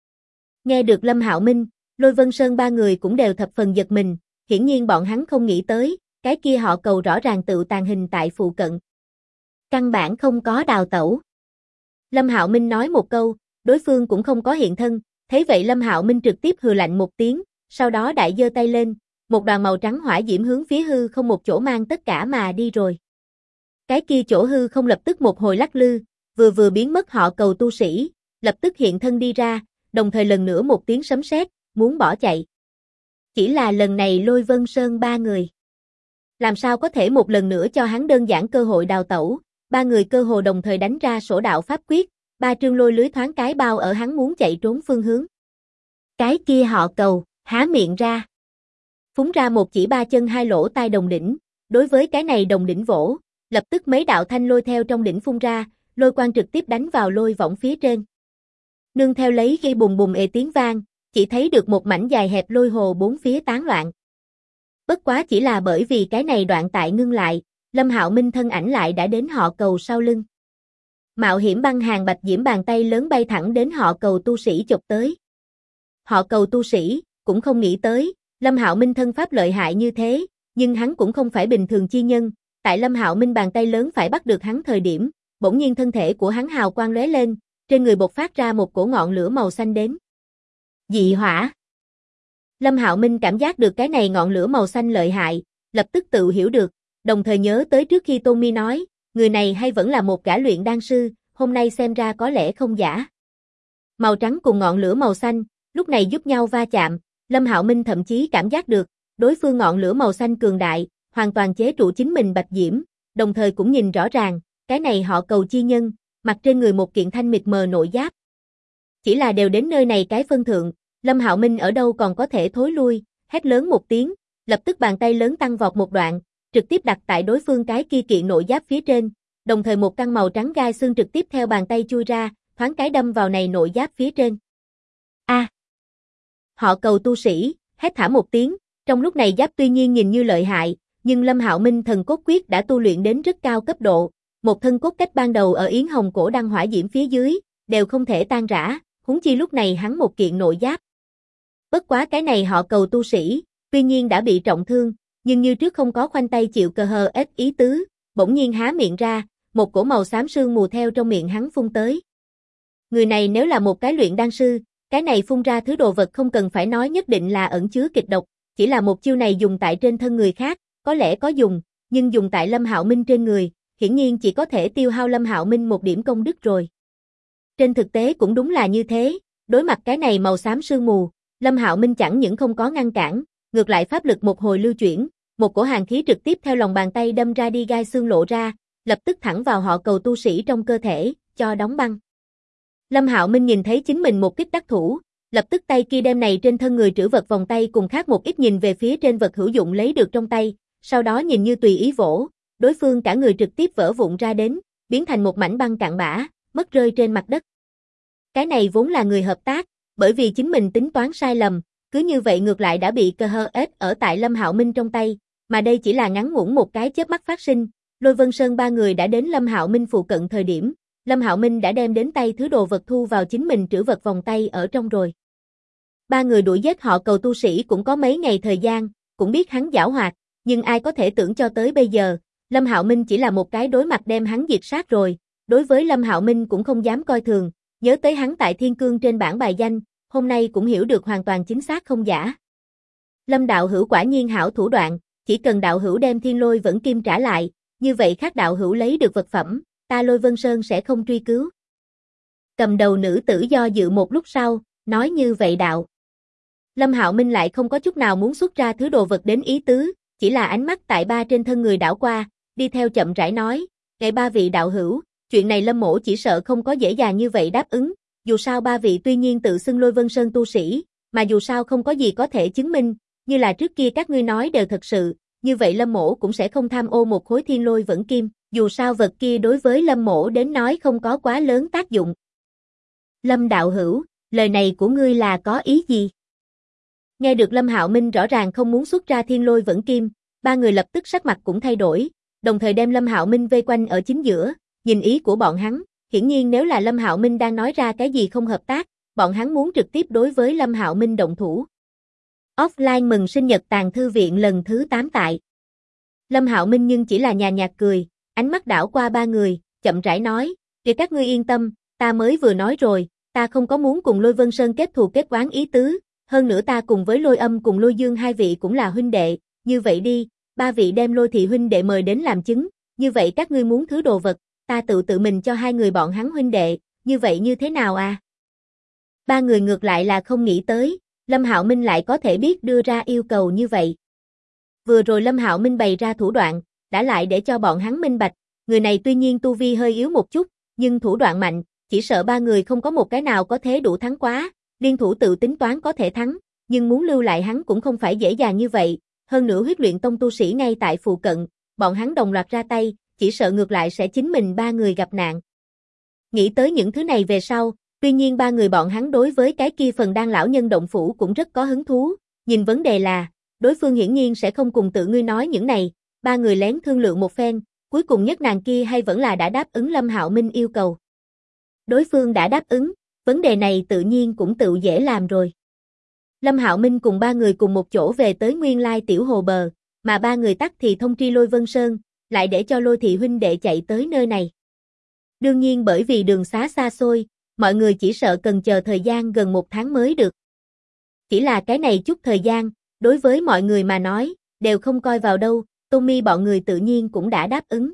Nghe được Lâm Hạo Minh, Lôi Vân Sơn ba người cũng đều thập phần giật mình, hiển nhiên bọn hắn không nghĩ tới, cái kia họ Cầu rõ ràng tự tàng hình tại phụ cận. Căn bản không có đào tẩu. Lâm Hạo Minh nói một câu, đối phương cũng không có hiện thân, thấy vậy Lâm Hạo Minh trực tiếp hừ lạnh một tiếng, sau đó đại giơ tay lên, một đoàn màu trắng hỏa diễm hướng phía hư không một chỗ mang tất cả mà đi rồi. Cái kia chỗ hư không lập tức một hồi lắc lư, vừa biến mất họ Cầu tu sĩ, lập tức hiện thân đi ra, đồng thời lần nữa một tiếng sấm sét, muốn bỏ chạy. Chỉ là lần này Lôi Vân Sơn ba người. Làm sao có thể một lần nữa cho hắn đơn giản cơ hội đào tẩu, ba người cơ hồ đồng thời đánh ra sổ đạo pháp quyết, ba trương lôi lưới thoáng cái bao ở hắn muốn chạy trốn phương hướng. Cái kia họ Cầu, há miệng ra. Phúng ra một chỉ ba chân hai lỗ tai đồng đỉnh, đối với cái này đồng đỉnh vỗ, lập tức mấy đạo thanh lôi theo trong đỉnh phun ra, lôi quang trực tiếp đánh vào lôi võng phía trên. Nương theo lấy gây bùng bùng ề tiếng vang, chỉ thấy được một mảnh dài hẹp lôi hồ bốn phía tán loạn. Bất quá chỉ là bởi vì cái này đoạn tại ngưng lại, Lâm Hạo Minh thân ảnh lại đã đến họ Cầu sau lưng. Mạo hiểm băng hàng bạch diễm bàn tay lớn bay thẳng đến họ Cầu tu sĩ chụp tới. Họ Cầu tu sĩ cũng không nghĩ tới, Lâm Hạo Minh thân pháp lợi hại như thế, nhưng hắn cũng không phải bình thường chi nhân, tại Lâm Hạo Minh bàn tay lớn phải bắt được hắn thời điểm, bỗng nhiên thân thể của hắn hào quang lóe lên, trên người bộc phát ra một cổ ngọn lửa màu xanh đến. Dị hỏa. Lâm Hạo Minh cảm giác được cái này ngọn lửa màu xanh lợi hại, lập tức tự hiểu được, đồng thời nhớ tới trước khi Tommy nói, người này hay vẫn là một gã luyện đan sư, hôm nay xem ra có lẽ không giả. Màu trắng cùng ngọn lửa màu xanh, lúc này giúp nhau va chạm, Lâm Hạo Minh thậm chí cảm giác được, đối phương ngọn lửa màu xanh cường đại, hoàn toàn chế trụ chính mình bạch diễm, đồng thời cũng nhìn rõ ràng, cái này họ Cầu chi nhân, mặc trên người một kiện thanh mịt mờ nội giáp. Chỉ là đều đến nơi này cái phân thượng, Lâm Hạo Minh ở đâu còn có thể thối lui, hét lớn một tiếng, lập tức bàn tay lớn tăng vọt một đoạn, trực tiếp đặt tại đối phương cái kia kiện nội giáp phía trên, đồng thời một căn màu trắng gai xương trực tiếp theo bàn tay chui ra, thoáng cái đâm vào này nội giáp phía trên. A! Họ Cầu tu sĩ, hét thảm một tiếng, trong lúc này giáp tuy nhiên nhìn như lợi hại, nhưng Lâm Hạo Minh thần cốt quyết đã tu luyện đến rất cao cấp độ, một thân cốt cách ban đầu ở Yến Hồng cổ đăng hỏa diễm phía dưới, đều không thể tan rã, huống chi lúc này hắn một kiện nội giáp. Bất quá cái này họ Cầu tu sĩ, tuy nhiên đã bị trọng thương, nhưng như trước không có khoanh tay chịu cờ hờ ít ý tứ, bỗng nhiên há miệng ra, một cổ màu xám sương mù theo trong miệng hắn phun tới. Người này nếu là một cái luyện đan sư, cái này phun ra thứ đồ vật không cần phải nói nhất định là ẩn chứa kịch độc, chỉ là một chiêu này dùng tại trên thân người khác, có lẽ có dùng, nhưng dùng tại Lâm Hạo Minh trên người, hiển nhiên chỉ có thể tiêu hao Lâm Hạo Minh một điểm công đức rồi. Trên thực tế cũng đúng là như thế, đối mặt cái này màu xám sương mù, Lâm Hạo Minh chẳng những không có ngăn cản, ngược lại pháp lực một hồi lưu chuyển, một cổ hàn khí trực tiếp theo lòng bàn tay đâm ra đi gai xương lộ ra, lập tức thẳng vào họ Cầu tu sĩ trong cơ thể, cho đóng băng. Lâm Hạo Minh nhìn thấy chính mình một kích đắc thủ, lập tức tay kia đem này trên thân người trữ vật vòng tay cùng khác một ít nhìn về phía trên vật hữu dụng lấy được trong tay, sau đó nhìn như tùy ý vỗ, đối phương cả người trực tiếp vỡ vụn ra đến, biến thành một mảnh băng cạn bã, mất rơi trên mặt đất. Cái này vốn là người hợp tác, bởi vì chính mình tính toán sai lầm, cứ như vậy ngược lại đã bị cơ hơ ết ở tại Lâm Hạo Minh trong tay, mà đây chỉ là ngắn ngủn một cái chớp mắt phát sinh, Lôi Vân Sơn ba người đã đến Lâm Hạo Minh phụ cận thời điểm, Lâm Hạo Minh đã đem đến tay thứ đồ vật thu vào chính mình trữ vật vòng tay ở trong rồi. Ba người đuổi giết họ Cầu tu sĩ cũng có mấy ngày thời gian, cũng biết hắn giảo hoạt, nhưng ai có thể tưởng cho tới bây giờ, Lâm Hạo Minh chỉ là một cái đối mặt đem hắn diệt sát rồi, đối với Lâm Hạo Minh cũng không dám coi thường, nhớ tới hắn tại Thiên Cương trên bảng bài danh, hôm nay cũng hiểu được hoàn toàn chính xác không giả. Lâm đạo hữu quả nhiên hảo thủ đoạn, chỉ cần đạo hữu đem Thiên Lôi Vẫn Kim trả lại, như vậy khác đạo hữu lấy được vật phẩm, ta Lôi Vân Sơn sẽ không truy cứu. Cầm đầu nữ tử do dự một lúc sau, nói như vậy đạo. Lâm Hạo Minh lại không có chút nào muốn xuất ra thứ đồ vật đến ý tứ, chỉ là ánh mắt tại ba trên thân người đảo qua, đi theo chậm rãi nói, "Ngài ba vị đạo hữu, chuyện này Lâm mỗ chỉ sợ không có dễ dàng như vậy đáp ứng, dù sao ba vị tuy nhiên tự xưng Lôi Vân Sơn tu sĩ, mà dù sao không có gì có thể chứng minh, như là trước kia các ngươi nói đều thật sự, như vậy Lâm mỗ cũng sẽ không tham ô một khối Thiên Lôi Vẫn Kim, dù sao vật kia đối với Lâm mỗ đến nói không có quá lớn tác dụng." Lâm đạo hữu, lời này của ngươi là có ý gì? Nghe được Lâm Hạo Minh rõ ràng không muốn xuất ra Thiên Lôi Vẫn Kim, ba người lập tức sắc mặt cũng thay đổi, đồng thời đem Lâm Hạo Minh vây quanh ở chính giữa, nhìn ý của bọn hắn, hiển nhiên nếu là Lâm Hạo Minh đang nói ra cái gì không hợp tác, bọn hắn muốn trực tiếp đối với Lâm Hạo Minh động thủ. Offline mừng sinh nhật Tàng Thư Viện lần thứ 8 tại. Lâm Hạo Minh nhưng chỉ là nhàn nhạt cười, ánh mắt đảo qua ba người, chậm rãi nói, "Để các ngươi yên tâm, ta mới vừa nói rồi, ta không có muốn cùng Lôi Vân Sơn kết thù kết oán ý tứ, hơn nữa ta cùng với Lôi Âm cùng Lôi Dương hai vị cũng là huynh đệ, như vậy đi, ba vị đem Lôi thị huynh đệ mời đến làm chứng, như vậy các ngươi muốn thứ đồ vật, ta tự mình cho hai người bọn hắn huynh đệ, như vậy như thế nào à?" Ba người ngược lại là không nghĩ tới, Lâm Hạo Minh lại có thể biết đưa ra yêu cầu như vậy. Vừa rồi Lâm Hạo Minh bày ra thủ đoạn, đã lại để cho bọn hắn minh bạch, người này tuy nhiên tu vi hơi yếu một chút, nhưng thủ đoạn mạnh, chỉ sợ ba người không có một cái nào có thế đủ thắng quá, liên thủ tự tính toán có thể thắng, nhưng muốn lưu lại hắn cũng không phải dễ dàng như vậy, hơn nữa Huyết Luyện Tông tu sĩ ngay tại phụ cận, bọn hắn đồng loạt ra tay, chỉ sợ ngược lại sẽ chính mình ba người gặp nạn. Nghĩ tới những thứ này về sau, tuy nhiên ba người bọn hắn đối với cái kia phần đan lão nhân động phủ cũng rất có hứng thú, nhìn vấn đề là, đối phương hiển nhiên sẽ không cùng tự ngươi nói những này, ba người lén thương lượng một phen, cuối cùng nhất nàng kia hay vẫn là đã đáp ứng Lâm Hạo Minh yêu cầu. Đối phương đã đáp ứng, vấn đề này tự nhiên cũng tự dễ làm rồi. Lâm Hạo Minh cùng ba người cùng một chỗ về tới nguyên lai tiểu hồ bờ, mà ba người tắt thì thông tri Lôi Vân Sơn, lại để cho Lôi thị huynh đệ chạy tới nơi này. Đương nhiên bởi vì đường xá xa xôi, mọi người chỉ sợ cần chờ thời gian gần 1 tháng mới được. Chỉ là cái này chút thời gian, đối với mọi người mà nói, đều không coi vào đâu, Tommy bọn người tự nhiên cũng đã đáp ứng.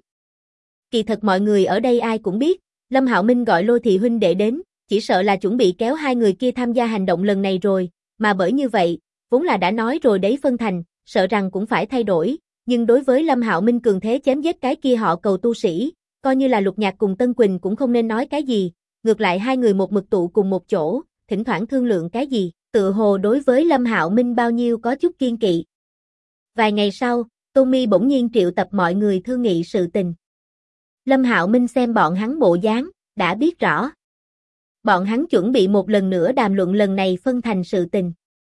Kỳ thật mọi người ở đây ai cũng biết, Lâm Hạo Minh gọi Lôi thị huynh đệ đến, chỉ sợ là chuẩn bị kéo hai người kia tham gia hành động lần này rồi, mà bởi như vậy, vốn là đã nói rồi đấy phân thành, sợ rằng cũng phải thay đổi, nhưng đối với Lâm Hạo Minh cường thế chém giết cái kia họ Cầu tu sĩ, coi như là Lục Nhạc cùng Tân Quỳnh cũng không nên nói cái gì, ngược lại hai người một mực tụ cùng một chỗ, thỉnh thoảng thương lượng cái gì, tự hồ đối với Lâm Hạo Minh bao nhiêu có chút kiên kỵ. Vài ngày sau, Tommy bỗng nhiên triệu tập mọi người thương nghị sự tình. Lâm Hạo Minh xem bọn hắn bộ dáng, đã biết rõ. Bọn hắn chuẩn bị một lần nữa đàm luận lần này phân thành sự tình.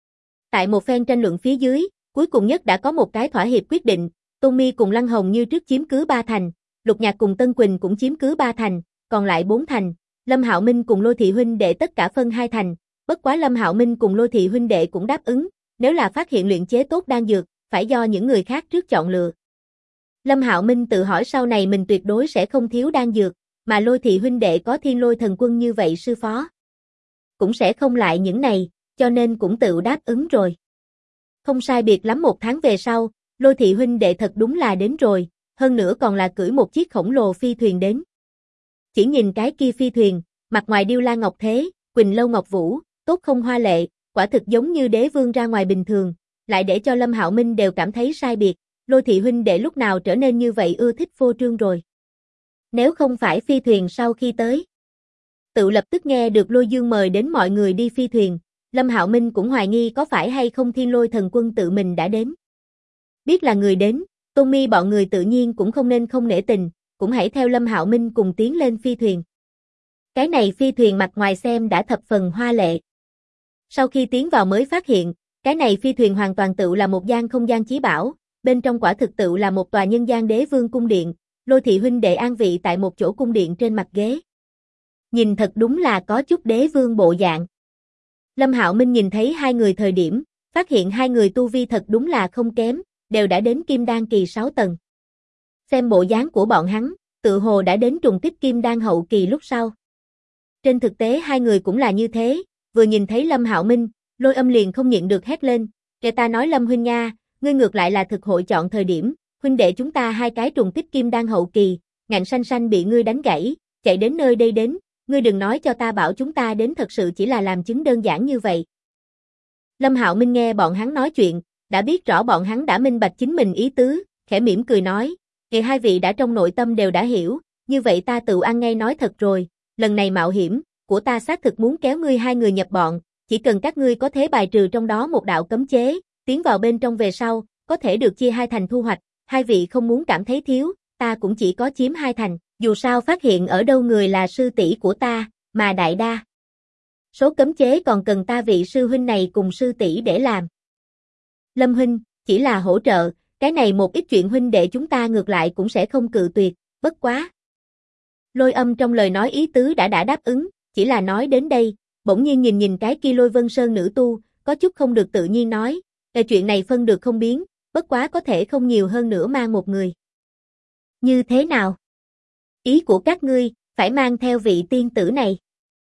Tại một phen tranh luận phía dưới, cuối cùng nhất đã có một cái thỏa hiệp quyết định, Tommy cùng Lăng Hồng như trước chiếm cứ 3 thành, Lục Nhạc cùng Tân Quỳnh cũng chiếm cứ 3 thành, còn lại 4 thành, Lâm Hạo Minh cùng Lôi thị huynh đệ tất cả phân 2 thành, bất quá Lâm Hạo Minh cùng Lôi thị huynh đệ cũng đáp ứng, nếu là phát hiện luyện chế tốt đan dược, phải do những người khác trước chọn lựa. Lâm Hạo Minh tự hỏi sau này mình tuyệt đối sẽ không thiếu đan dược, mà Lôi thị huynh đệ có Thiên Lôi thần quân như vậy sư phó, cũng sẽ không lại những này, cho nên cũng tự đáp ứng rồi. Không sai biệt lắm 1 tháng về sau, Lôi thị huynh đệ thật đúng là đến rồi, hơn nữa còn là cưỡi một chiếc khổng lồ phi thuyền đến. Chỉ nhìn cái kia phi thuyền, mặt ngoài điêu la ngọc thế, quỳnh lâu ngọc vũ, tốt không hoa lệ, quả thực giống như đế vương ra ngoài bình thường, lại để cho Lâm Hạo Minh đều cảm thấy sai biệt, Lôi thị huynh đệ lúc nào trở nên như vậy ưa thích phô trương rồi. Nếu không phải phi thuyền sau khi tới, tự lập tức nghe được Lôi Dương mời đến mọi người đi phi thuyền, Lâm Hạo Minh cũng hoài nghi có phải hay không Thiên Lôi thần quân tự mình đã đến. Biết là người đến, Tommy bọn người tự nhiên cũng không nên không nể tình, cũng hãy theo Lâm Hạo Minh cùng tiến lên phi thuyền. Cái này phi thuyền mặt ngoài xem đã thập phần hoa lệ. Sau khi tiến vào mới phát hiện, cái này phi thuyền hoàn toàn tự là một gian không gian chí bảo, bên trong quả thực tự là một tòa nhân gian đế vương cung điện, Lôi thị huynh đệ an vị tại một chỗ cung điện trên mặt ghế. Nhìn thật đúng là có chút đế vương bộ dạng. Lâm Hạo Minh nhìn thấy hai người thời điểm, phát hiện hai người tu vi thật đúng là không kém, đều đã đến Kim Đan kỳ 6 tầng. Xem bộ dáng của bọn hắn, tự hồ đã đến trùng kích Kim Đan hậu kỳ lúc sau. Trên thực tế hai người cũng là như thế, vừa nhìn thấy Lâm Hạo Minh, Lôi Âm liền không nhịn được hét lên, Kẻ ta nói Lâm huynh nha, ngươi ngược lại là thực hội chọn thời điểm, huynh đệ chúng ta hai cái trùng kích kim đan hậu kỳ, ngạnh sanh sanh bị ngươi đánh gãy, chạy đến nơi đây đến, ngươi đừng nói cho ta bảo chúng ta đến thật sự chỉ là làm chứng đơn giản như vậy. Lâm Hạo Minh nghe bọn hắn nói chuyện, đã biết rõ bọn hắn đã minh bạch chính mình ý tứ, khẽ mỉm cười nói, kìa hai vị đã trong nội tâm đều đã hiểu, như vậy ta tự ăn ngay nói thật rồi, lần này mạo hiểm của ta xác thực muốn kéo ngươi hai người nhập bọn, chỉ cần các ngươi có thể bài trừ trong đó một đạo cấm chế, tiến vào bên trong về sau, có thể được chia hai thành thu hoạch, hai vị không muốn cảm thấy thiếu, ta cũng chỉ có chiếm hai thành, dù sao phát hiện ở đâu người là sư tỷ của ta, mà đại đa số cấm chế còn cần ta vị sư huynh này cùng sư tỷ để làm. Lâm huynh, chỉ là hỗ trợ, cái này một ít chuyện huynh đệ chúng ta ngược lại cũng sẽ không cự tuyệt, bất quá. Lôi Âm trong lời nói ý tứ đã đáp ứng, chỉ là nói đến đây, bỗng nhiên nhìn cái kia Lôi Vân Sơn nữ tu, có chút không được tự nhiên nói, chuyện này phân được không biến, bất quá có thể không nhiều hơn nữa mang một người. Như thế nào? Ý của các ngươi, phải mang theo vị tiên tử này.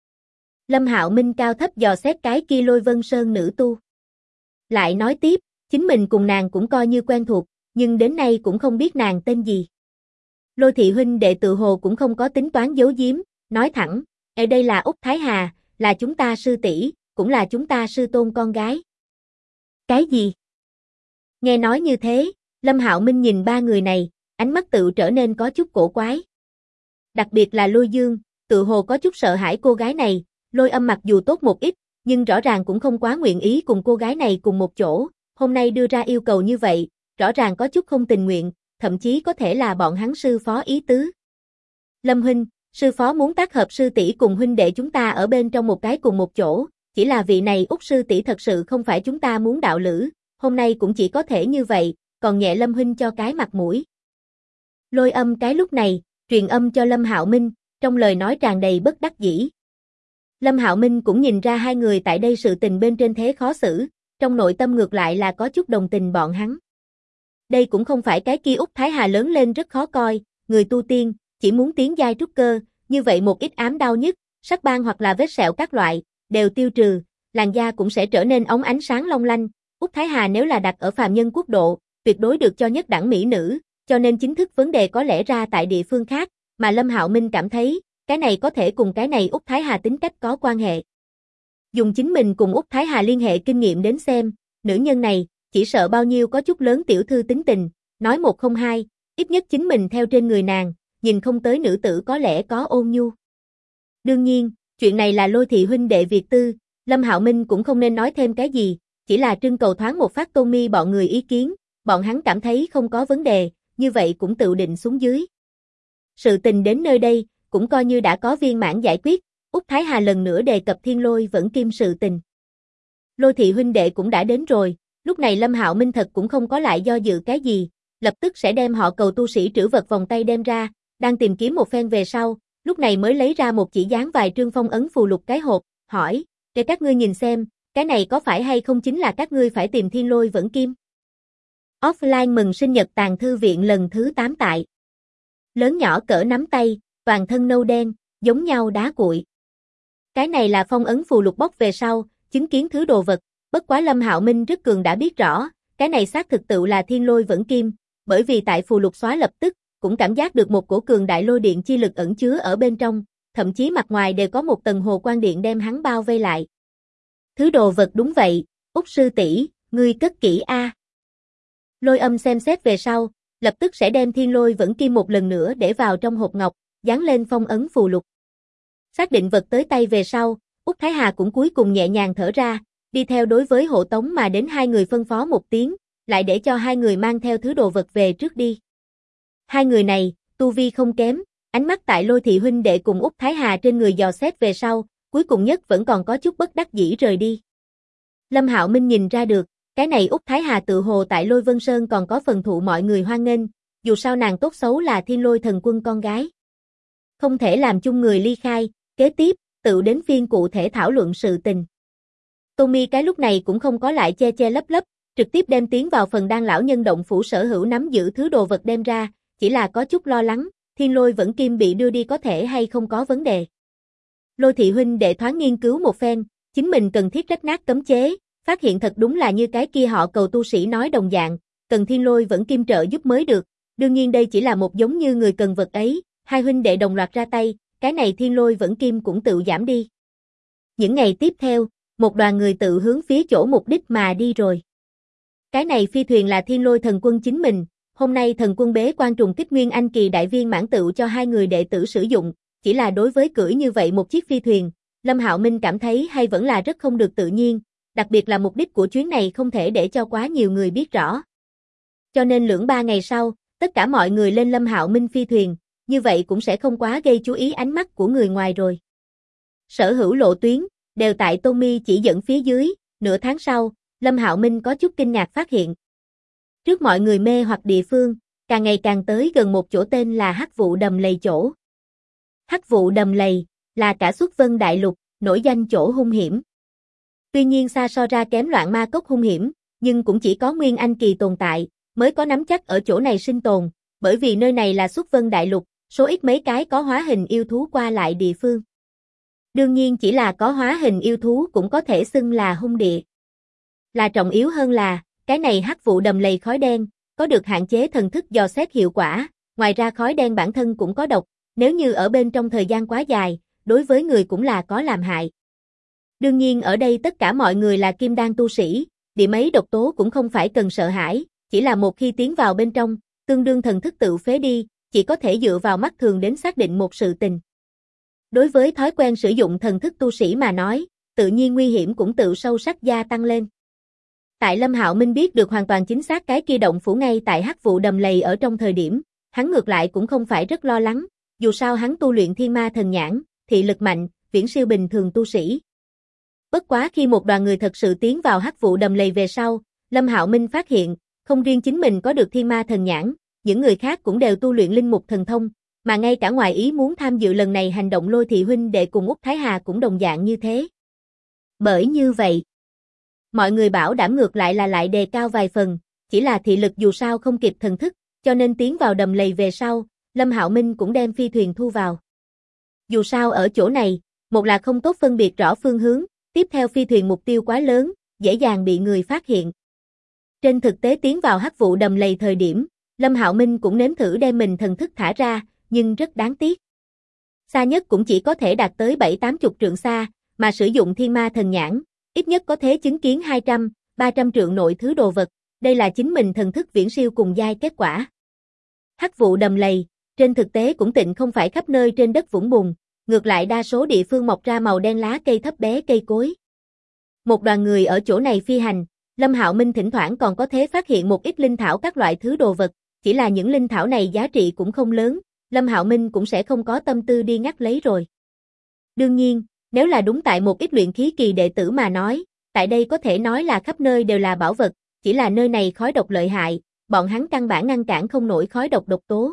Lâm Hạo Minh cao thấp dò xét cái kia Lôi Vân Sơn nữ tu. Lại nói tiếp, chính mình cùng nàng cũng coi như quen thuộc, nhưng đến nay cũng không biết nàng tên gì. Lôi thị huynh đệ tự hồ cũng không có tính toán giấu giếm, nói thẳng, ở đây là Úc Thái Hà, là chúng ta sư tỷ, cũng là chúng ta sư tôn con gái. Cái gì? Nghe nói như thế, Lâm Hạo Minh nhìn ba người này, ánh mắt tự trở nên có chút cổ quái. Đặc biệt là Lôi Dương, tự hồ có chút sợ hãi cô gái này, Lôi Âm mặc dù tốt một ít, nhưng rõ ràng cũng không quá nguyện ý cùng cô gái này cùng một chỗ, hôm nay đưa ra yêu cầu như vậy, rõ ràng có chút không tình nguyện, thậm chí có thể là bọn hắn sư phó ý tứ. Lâm huynh, sư phó muốn tác hợp sư tỷ cùng huynh đệ chúng ta ở bên trong một cái cùng một chỗ, chỉ là vị này Úc sư tỷ thật sự không phải chúng ta muốn đạo lữ, hôm nay cũng chỉ có thể như vậy, còn nhẹ Lâm huynh cho cái mặt mũi. Lôi Âm cái lúc này, truyền âm cho Lâm Hạo Minh, trong lời nói tràn đầy bất đắc dĩ. Lâm Hạo Minh cũng nhìn ra hai người tại đây sự tình bên trên thế khó xử, trong nội tâm ngược lại là có chút đồng tình bọn hắn. Đây cũng không phải cái kia Úc Thái Hà lớn lên rất khó coi, người tu tiên, chỉ muốn tiến giai trúc cơ, như vậy một ít ám đau nhức, sắc ban hoặc là vết sẹo các loại, đều tiêu trừ, làn da cũng sẽ trở nên óng ánh sáng long lanh. Úc Thái Hà nếu là đặt ở phàm nhân quốc độ, tuyệt đối được cho nhất đẳng mỹ nữ, cho nên chính thức vấn đề có lẽ ra tại địa phương khác, mà Lâm Hạo Minh cảm thấy, cái này có thể cùng cái này Úc Thái Hà tính cách có quan hệ. Dùng chính mình cùng Úc Thái Hà liên hệ kinh nghiệm đến xem, nữ nhân này, chỉ sợ bao nhiêu có chút lớn tiểu thư tính tình, nói một không hai, ít nhất chính mình theo trên người nàng, nhìn không tới nữ tử có lẽ có ôn nhu. Đương nhiên, chuyện này là Lôi thị huynh đệ việc tư, Lâm Hạo Minh cũng không nên nói thêm cái gì, chỉ là trưng cầu thoáng một phát Tôn Mi bọn người ý kiến, bọn hắn cảm thấy không có vấn đề, như vậy cũng tự định xuống dưới. Sự tình đến nơi đây, cũng coi như đã có viên mãn giải quyết, Úc Thái Hà lần nữa đề cập Thiên Lôi Vẫn Kim sự tình. Lôi thị huynh đệ cũng đã đến rồi, lúc này Lâm Hạo Minh thật cũng không có lại do dự cái gì, lập tức sẽ đem họ cầu tu sĩ trữ vật vòng tay đem ra, đang tìm kiếm một phen về sau, lúc này mới lấy ra một chỉ dán vài trương phong ấn phù lục cái hộp, hỏi, để các ngươi nhìn xem, cái này có phải hay không chính là các ngươi phải tìm Thiên Lôi Vẫn Kim. Offline mừng sinh nhật Tàng Thư Viện lần thứ 8 tại. Lớn nhỏ cỡ nắm tay, toàn thân nâu đen, giống nhau đá cuội. Cái này là phong ấn phù lục bóc về sau, chứng kiến thứ đồ vật, bất quá Lâm Hạo Minh rất cường đã biết rõ, cái này xác thực tự là Thiên Lôi Vẫn Kim, bởi vì tại phù lục xóa lập tức, cũng cảm giác được một cổ cường đại lôi điện chi lực ẩn chứa ở bên trong, thậm chí mặt ngoài đều có một tầng hồ quang điện đem hắn bao vây lại. Thứ đồ vật đúng vậy, Úc sư tỷ, ngươi cất kỹ a. Lôi Âm xem xét về sau, lập tức sẽ đem Thiên Lôi Vẫn Kim một lần nữa để vào trong hộp ngọc, dán lên phong ấn phù lục. Xác định vật tới tay về sau, Úc Thái Hà cũng cuối cùng nhẹ nhàng thở ra, đi theo đối với hộ tống mà đến hai người phân phó một tiếng, lại để cho hai người mang theo thứ đồ vật về trước đi. Hai người này, tu vi không kém, ánh mắt tại Lôi thị huynh đệ cùng Úc Thái Hà trên người dò xét về sau, cuối cùng nhất vẫn còn có chút bất đắc dĩ rời đi. Lâm Hạo Minh nhìn ra được, cái này Úc Thái Hà tự hồ tại Lôi Vân Sơn còn có phần thụ mọi người hoan nghênh, dù sao nàng tốt xấu là Thiên Lôi Thần Quân con gái. Không thể làm chung người ly khai, kế tiếp, tự đến phiên cụ thể thảo luận sự tình. Tôn Mi cái lúc này cũng không có lại che che lấp lấp, trực tiếp đem tiến vào phần đan lão nhân động phủ sở hữu nắm giữ thứ đồ vật đem ra, chỉ là có chút lo lắng, Thiên Lôi Vẫn Kim bị đưa đi có thể hay không có vấn đề. Lôi thị huynh đệ thoáng nghiên cứu một phen, chính mình cần thiết rách nát cấm chế, phát hiện thật đúng là như cái kia họ Cầu tu sĩ nói đồng dạng, cần Thiên Lôi vẫn Kim trợ giúp mới được, đương nhiên đây chỉ là một giống như người cần vật ấy, hai huynh đệ đồng loạt ra tay, cái này Thiên Lôi vẫn Kim cũng tự giảm đi. Những ngày tiếp theo, một đoàn người tự hướng phía chỗ mục đích mà đi rồi. Cái này phi thuyền là Thiên Lôi thần quân chính mình, hôm nay thần quân bế quan trùng kích Nguyên Anh kỳ đại viên mãn tựu cho hai người đệ tử sử dụng, chỉ là đối với cưỡi như vậy một chiếc phi thuyền, Lâm Hạo Minh cảm thấy hay vẫn là rất không được tự nhiên, đặc biệt là mục đích của chuyến này không thể để cho quá nhiều người biết rõ. Cho nên lưỡng 3 ngày sau, tất cả mọi người lên Lâm Hạo Minh phi thuyền, như vậy cũng sẽ không quá gây chú ý ánh mắt của người ngoài rồi. Sở hữu lộ tuyến, đều tại Tommy chỉ dẫn phía dưới, nửa tháng sau, Lâm Hạo Minh có chút kinh ngạc phát hiện. Trước mọi người mê hoặc địa phương, càng ngày càng tới gần một chỗ tên là Hắc Vụ Đầm Lầy chỗ. Hắc Vụ Đầm Lầy, là cả Xuất Vân Đại Lục, nổi danh chỗ hung hiểm. Tuy nhiên xa so ra kém Loạn Ma Cốc hung hiểm, nhưng cũng chỉ có Nguyên Anh kỳ tồn tại, mới có nắm chắc ở chỗ này sinh tồn, bởi vì nơi này là Xuất Vân Đại Lục, số ít mấy cái có hóa hình yêu thú qua lại địa phương. Đương nhiên chỉ là có hóa hình yêu thú cũng có thể xưng là hung địa. Là trọng yếu hơn là, cái này Hắc Vụ Đầm Lầy khói đen, có được hạn chế thần thức dò xét hiệu quả, ngoài ra khói đen bản thân cũng có độc, nếu như ở bên trong thời gian quá dài, đối với người cũng là có làm hại. Đương nhiên ở đây tất cả mọi người là kim đan tu sĩ, điểm ấy độc tố cũng không phải cần sợ hãi, chỉ là một khi tiến vào bên trong, tương đương thần thức tự phế đi, chỉ có thể dựa vào mắt thường đến xác định một sự tình. Đối với thói quen sử dụng thần thức tu sĩ mà nói, tự nhiên nguy hiểm cũng tự sâu sắc gia tăng lên. Tại Lâm Hạo Minh biết được hoàn toàn chính xác cái kia động phủ ngay tại Hắc Vụ Đầm Lầy ở trong thời điểm, hắn ngược lại cũng không phải rất lo lắng, dù sao hắn tu luyện Thiên Ma Thần Nhãn, thị lực mạnh, viễn siêu bình thường tu sĩ. Bất quá khi một đoàn người thật sự tiến vào Hắc Vụ Đầm Lầy về sau, Lâm Hạo Minh phát hiện, không riêng chính mình có được Thiên Ma Thần Nhãn, những người khác cũng đều tu luyện linh mục thần thông, mà ngay cả ngoài ý muốn tham dự lần này hành động Lôi thị huynh đệ cùng Úc Thái Hà cũng đồng dạng như thế. Bởi như vậy, mọi người bảo đảm ngược lại là lại đề cao vài phần, chỉ là thị lực dù sao không kịp thần thức, cho nên tiến vào đầm lầy về sau, Lâm Hạo Minh cũng đem phi thuyền thu vào. Dù sao ở chỗ này, một là không tốt phân biệt rõ phương hướng, tiếp theo phi thuyền mục tiêu quá lớn, dễ dàng bị người phát hiện. Trên thực tế tiến vào Hắc Vụ Đầm Lầy thời điểm, Lâm Hạo Minh cũng nếm thử đem mình thần thức thả ra, nhưng rất đáng tiếc. Xa nhất cũng chỉ có thể đạt tới 7-80 trượng xa, mà sử dụng Thiên Ma Thần Nhãn, ít nhất có thể chứng kiến 200-300 trượng nội thứ đồ vật, đây là chính mình thần thức viễn siêu cùng giai kết quả. Hắc Vụ Đầm Lầy, trên thực tế cũng tịnh không phải khắp nơi trên đất vũng bùn, ngược lại đa số địa phương mọc ra màu đen lá cây thấp bé cây cối. Một đoàn người ở chỗ này phi hành, Lâm Hạo Minh thỉnh thoảng còn có thể phát hiện một ít linh thảo các loại thứ đồ vật, chỉ là những linh thảo này giá trị cũng không lớn, Lâm Hạo Minh cũng sẽ không có tâm tư đi ngắt lấy rồi. Đương nhiên, nếu là đúng tại một ít luyện khí kỳ đệ tử mà nói, tại đây có thể nói là khắp nơi đều là bảo vật, chỉ là nơi này khói độc lợi hại, bọn hắn căn bản ngăn cản không nổi khói độc độc tố.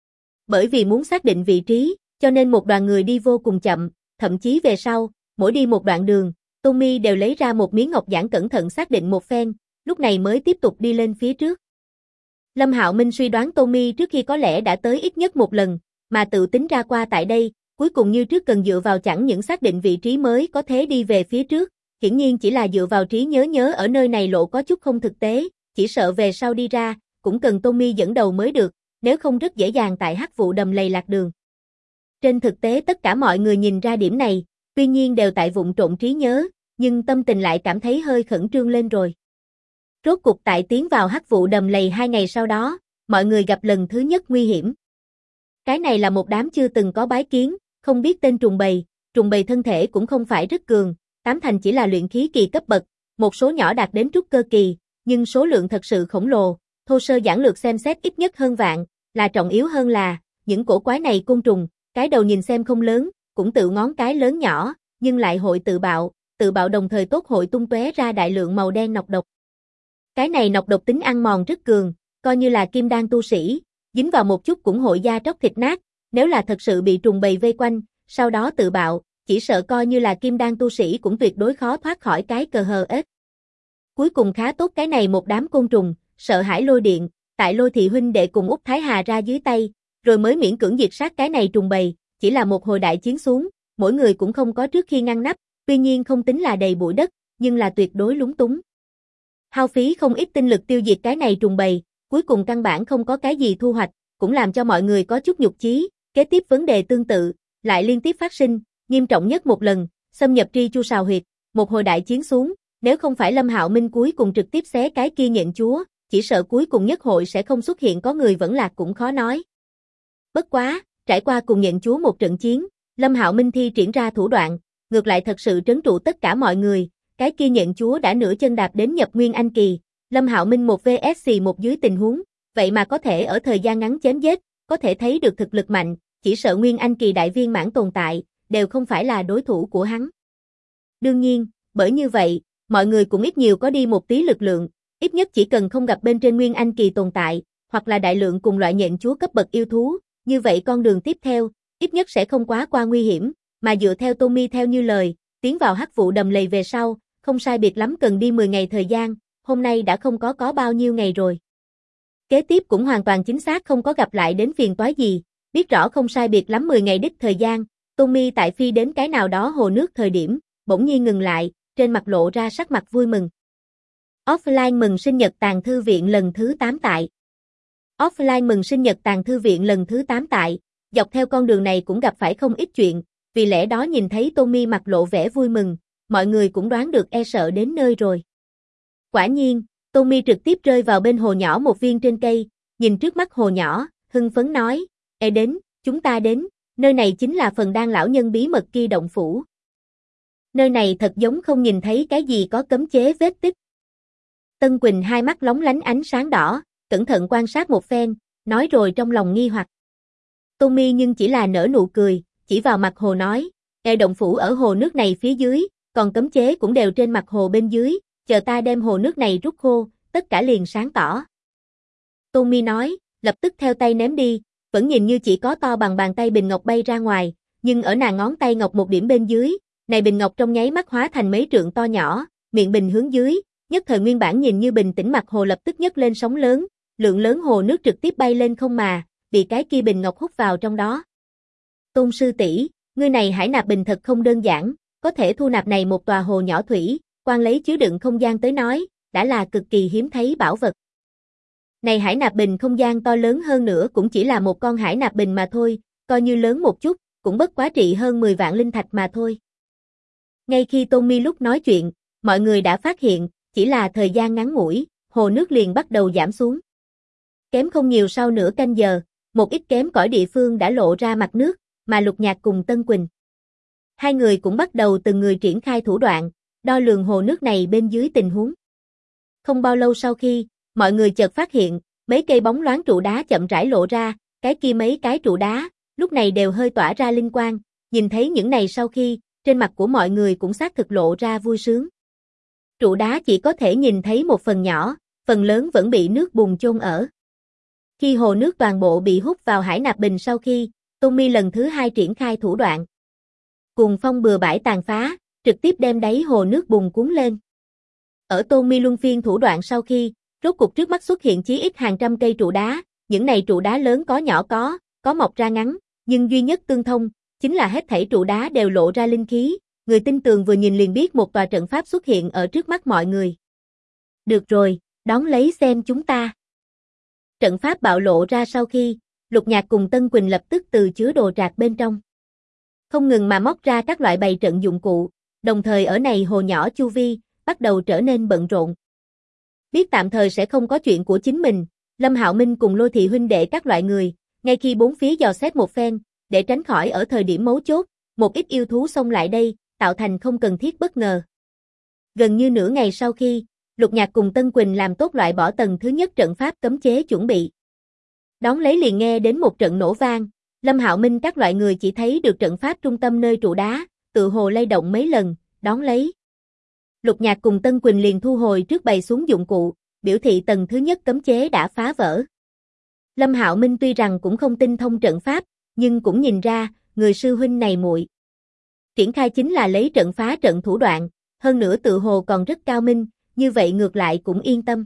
Bởi vì muốn xác định vị trí, cho nên một đoàn người đi vô cùng chậm, thậm chí về sau, mỗi đi một đoạn đường, Tommy đều lấy ra một miếng ngọc giản cẩn thận xác định một phen, lúc này mới tiếp tục đi lên phía trước. Lâm Hạo Minh suy đoán Tommy trước khi có lẽ đã tới ít nhất một lần, mà tự tính ra qua tại đây, cuối cùng như trước cần dựa vào chẳng những xác định vị trí mới có thể đi về phía trước, hiển nhiên chỉ là dựa vào trí nhớ ở nơi này lộ có chút không thực tế, chỉ sợ về sau đi ra, cũng cần Tommy dẫn đầu mới được, nếu không rất dễ dàng tại Hắc Vụ Đầm Lầy lạc đường. Trên thực tế tất cả mọi người nhìn ra điểm này, tuy nhiên đều tại vụng trộn trí nhớ, nhưng tâm tình lại cảm thấy hơi khẩn trương lên rồi. Rốt cục tại tiến vào Hắc Vụ Đầm Lầy 2 ngày sau đó, mọi người gặp lần thứ nhất nguy hiểm. Cái này là một đám chưa từng có bái kiến, không biết tên trùng bầy thân thể cũng không phải rất cường, 8 thành chỉ là luyện khí kỳ cấp bậc, một số nhỏ đạt đến trúc cơ kỳ, nhưng số lượng thật sự khổng lồ, thô sơ giản lược xem xét ít nhất hơn vạn, là trọng yếu hơn là, những cổ quái này côn trùng, cái đầu nhìn xem không lớn, cũng tự ngón cái lớn nhỏ, nhưng lại hội tự bạo đồng thời tốt hội tung tóe ra đại lượng màu đen nọc độc. Cái này nọc độc tính ăn mòn rất cường, coi như là kim đan tu sĩ, dính vào một chút cũng hội da tróc thịt nát, nếu là thật sự bị trùng bầy vây quanh, sau đó tự bạo, chỉ sợ coi như là kim đan tu sĩ cũng tuyệt đối khó thoát khỏi cái cờ hờ ếch. Cuối cùng khá tốt cái này một đám côn trùng, sợ hãi Lôi Điện, tại Lôi thị huynh đệ cùng Úc Thái Hà ra dưới tay, rồi mới miễn cưỡng diệt sát cái này trùng bầy, chỉ là một hồi đại chiến xuống, mỗi người cũng không có trước khi ngăn nắp, tuy nhiên không tính là đầy bụi đất, nhưng là tuyệt đối lúng túng. Hao phí không ít tinh lực tiêu diệt cái này trùng bầy, cuối cùng căn bản không có cái gì thu hoạch, cũng làm cho mọi người có chút nhục chí. Kế tiếp vấn đề tương tự, lại liên tiếp phát sinh, nghiêm trọng nhất một lần, xâm nhập Tri Chu Sào Huyệt, một hồi đại chiến xuống, nếu không phải Lâm Hạo Minh cuối cùng trực tiếp xé cái kia nhện chúa, chỉ sợ cuối cùng nhất hội sẽ không xuất hiện có người vẫn lạc cũng khó nói. Bất quá, trải qua cùng nhện chúa một trận chiến, Lâm Hạo Minh thi triển ra thủ đoạn, ngược lại thật sự trấn trụ tất cả mọi người, cái kia nhện chúa đã nửa chân đạp đến nhập Nguyên Anh kỳ, Lâm Hạo Minh một vs một dưới tình huống, vậy mà có thể ở thời gian ngắn chém giết, có thể thấy được thực lực mạnh, chỉ sợ Nguyên Anh kỳ đại viên mãn tồn tại, đều không phải là đối thủ của hắn. Đương nhiên, bởi như vậy, mọi người cũng ít nhiều có đi một tí lực lượng, ít nhất chỉ cần không gặp bên trên Nguyên Anh kỳ tồn tại, hoặc là đại lượng cùng loại nhện chúa cấp bậc yêu thú, như vậy con đường tiếp theo, ít nhất sẽ không quá qua nguy hiểm, mà dựa theo Tommy theo như lời, tiến vào hắc vụ đầm lầy về sau, không sai biệt lắm cần đi 10 ngày thời gian, hôm nay đã không có bao nhiêu ngày rồi. Kế tiếp cũng hoàn toàn chính xác không có gặp lại đến phiền toái gì, biết rõ không sai biệt lắm 10 ngày đích thời gian, Tommy tại phi đến cái nào đó hồ nước thời điểm, bỗng nhiên ngừng lại, trên mặt lộ ra sắc mặt vui mừng. Offline mừng sinh nhật tàng thư viện lần thứ 8 tại. Offline mừng sinh nhật tàng thư viện lần thứ 8 tại, dọc theo con đường này cũng gặp phải không ít chuyện, vì lẽ đó nhìn thấy Tommy mặt lộ vẻ vui mừng, mọi người cũng đoán được e sợ đến nơi rồi. Quả nhiên, Tommy trực tiếp rơi vào bên hồ nhỏ một viên trên cây, nhìn trước mắt hồ nhỏ, hưng phấn nói, "Ê đến, chúng ta đến, nơi này chính là phần đan lão nhân bí mật kia động phủ. Nơi này thật giống không nhìn thấy cái gì có cấm chế vết tích." Tân Quỳnh hai mắt lóng lánh ánh sáng đỏ, cẩn thận quan sát một phen, nói rồi trong lòng nghi hoặc. Tommy nhưng chỉ là nở nụ cười, chỉ vào mặt hồ nói, "Ê động phủ ở hồ nước này phía dưới, còn cấm chế cũng đều trên mặt hồ bên dưới, chờ ta đem hồ nước này rút khô, tất cả liền sáng tỏ." Tommy nói, lập tức theo tay ném đi, vẫn nhìn như chỉ có to bằng bàn tay bình ngọc bay ra ngoài, nhưng ở nàng ngón tay ngọc một điểm bên dưới, này bình ngọc trong nháy mắt hóa thành mấy trượng to nhỏ, miệng bình hướng dưới, nhất thời nguyên bản nhìn như bình tĩnh mặt hồ lập tức nhấc lên sóng lớn, lượng lớn hồ nước trực tiếp bay lên không mà, bị cái kia bình ngọc hút vào trong đó. Tôn sư tỷ, ngươi này hải nạp bình thật không đơn giản, có thể thu nạp này một tòa hồ nhỏ thủy, quan lấy chứa đựng không gian tới nói, đã là cực kỳ hiếm thấy bảo vật. Này hải nạp bình không gian to lớn hơn nữa cũng chỉ là một con hải nạp bình mà thôi, coi như lớn một chút, cũng bất quá trị hơn 10 vạn linh thạch mà thôi. Ngay khi Tommy lúc nói chuyện, mọi người đã phát hiện, chỉ là thời gian ngắn ngủi, hồ nước liền bắt đầu giảm xuống. Kém không nhiều sau nửa canh giờ, một ít kém cỏi địa phương đã lộ ra mặt nước, mà Lục Nhạc cùng Tân Quỳnh. Hai người cũng bắt đầu từng người triển khai thủ đoạn, đo lường hồ nước này bên dưới tình huống. Không bao lâu sau khi, mọi người chợt phát hiện, mấy cây bóng loáng trụ đá chậm rãi lộ ra, cái kia mấy cái trụ đá, lúc này đều hơi tỏa ra linh quang, nhìn thấy những này sau khi, trên mặt của mọi người cũng xác thực lộ ra vui sướng. Trụ đá chỉ có thể nhìn thấy một phần nhỏ, phần lớn vẫn bị nước bùn chôn ở. Khi hồ nước toàn bộ bị hút vào hải nạp bình sau khi, Tommy lần thứ 2 triển khai thủ đoạn. Cuồng phong bừa bãi tàn phá, trực tiếp đem đáy hồ nước bùn cuốn lên. Ở Tommy luân phiên thủ đoạn sau khi, rốt cục trước mắt xuất hiện chí ít hàng trăm cây trụ đá, những này trụ đá lớn có nhỏ có mọc ra ngắn, nhưng duy nhất tương thông, chính là hết thảy trụ đá đều lộ ra linh khí, người tin tường vừa nhìn liền biết một tòa trận pháp xuất hiện ở trước mắt mọi người. Được rồi, đón lấy xem chúng ta. Trận pháp bạo lộ ra sau khi, Lục Nhạc cùng Tân Quỳnh lập tức từ chứa đồ trạc bên trong. Không ngừng mà móc ra các loại bày trận dụng cụ, đồng thời ở này hồ nhỏ chu vi, bắt đầu trở nên bận rộn. Biết tạm thời sẽ không có chuyện của chính mình, Lâm Hạo Minh cùng Lôi Thị huynh đệ các loại người, ngay khi bốn phía dò xét một phen, để tránh khỏi ở thời điểm mấu chốt, một ít yêu thú xông lại đây, tạo thành không cần thiết bất ngờ. Gần như nửa ngày sau khi, Lục Nhạc cùng Tân Quỳnh làm tốt loại bỏ tầng thứ nhất trận pháp cấm chế chuẩn bị. Đón lấy liền nghe đến một trận nổ vang, Lâm Hạo Minh các loại người chỉ thấy được trận pháp trung tâm nơi trụ đá, tự hồ lay động mấy lần, đón lấy. Lục Nhạc cùng Tân Quỳnh liền thu hồi trước bày xuống dụng cụ, biểu thị tầng thứ nhất cấm chế đã phá vỡ. Lâm Hạo Minh tuy rằng cũng không tinh thông trận pháp, nhưng cũng nhìn ra, người sư huynh này muội triển khai chính là lấy trận phá trận thủ đoạn, hơn nữa tự hồ còn rất cao minh, như vậy ngược lại cũng yên tâm.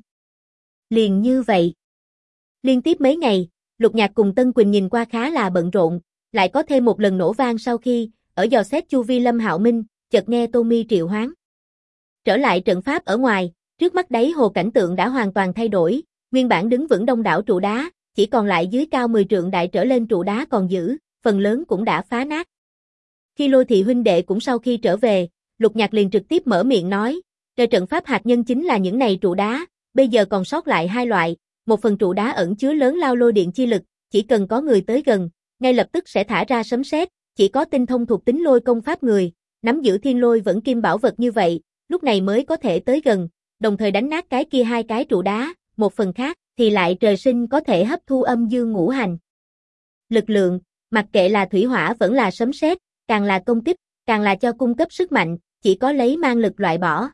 Liền như vậy. Liên tiếp mấy ngày, Lục Nhạc cùng Tân Quỳnh nhìn qua khá là bận rộn, lại có thêm một lần nổ vang sau khi, ở dò xét chu vi Lâm Hạo Minh, chợt nghe Tommy triệu hoán. Trở lại trận pháp ở ngoài, trước mắt đáy hồ cảnh tượng đã hoàn toàn thay đổi, nguyên bản đứng vững đông đảo trụ đá, chỉ còn lại dưới cao 10 trượng đại trở lên trụ đá còn giữ, phần lớn cũng đã phá nát. Khi Lôi Thị huynh đệ cũng sau khi trở về, Lục Nhạc liền trực tiếp mở miệng nói, trận pháp hạt nhân chính là những này trụ đá, bây giờ còn sót lại hai loại, một phần trụ đá ẩn chứa lớn lao lôi điện chi lực, chỉ cần có người tới gần, ngay lập tức sẽ thả ra sấm sét, chỉ có tinh thông thuộc tính lôi công pháp người, nắm giữ thiên lôi vẫn kim bảo vật như vậy, lúc này mới có thể tới gần, đồng thời đánh nát cái kia hai cái trụ đá, một phần khác thì lại trời sinh có thể hấp thu âm dương ngũ hành. Lực lượng, mặc kệ là thủy hỏa vẫn là sấm sét, càng là công kích, càng là cho cung cấp sức mạnh, chỉ có lấy mang lực loại bỏ.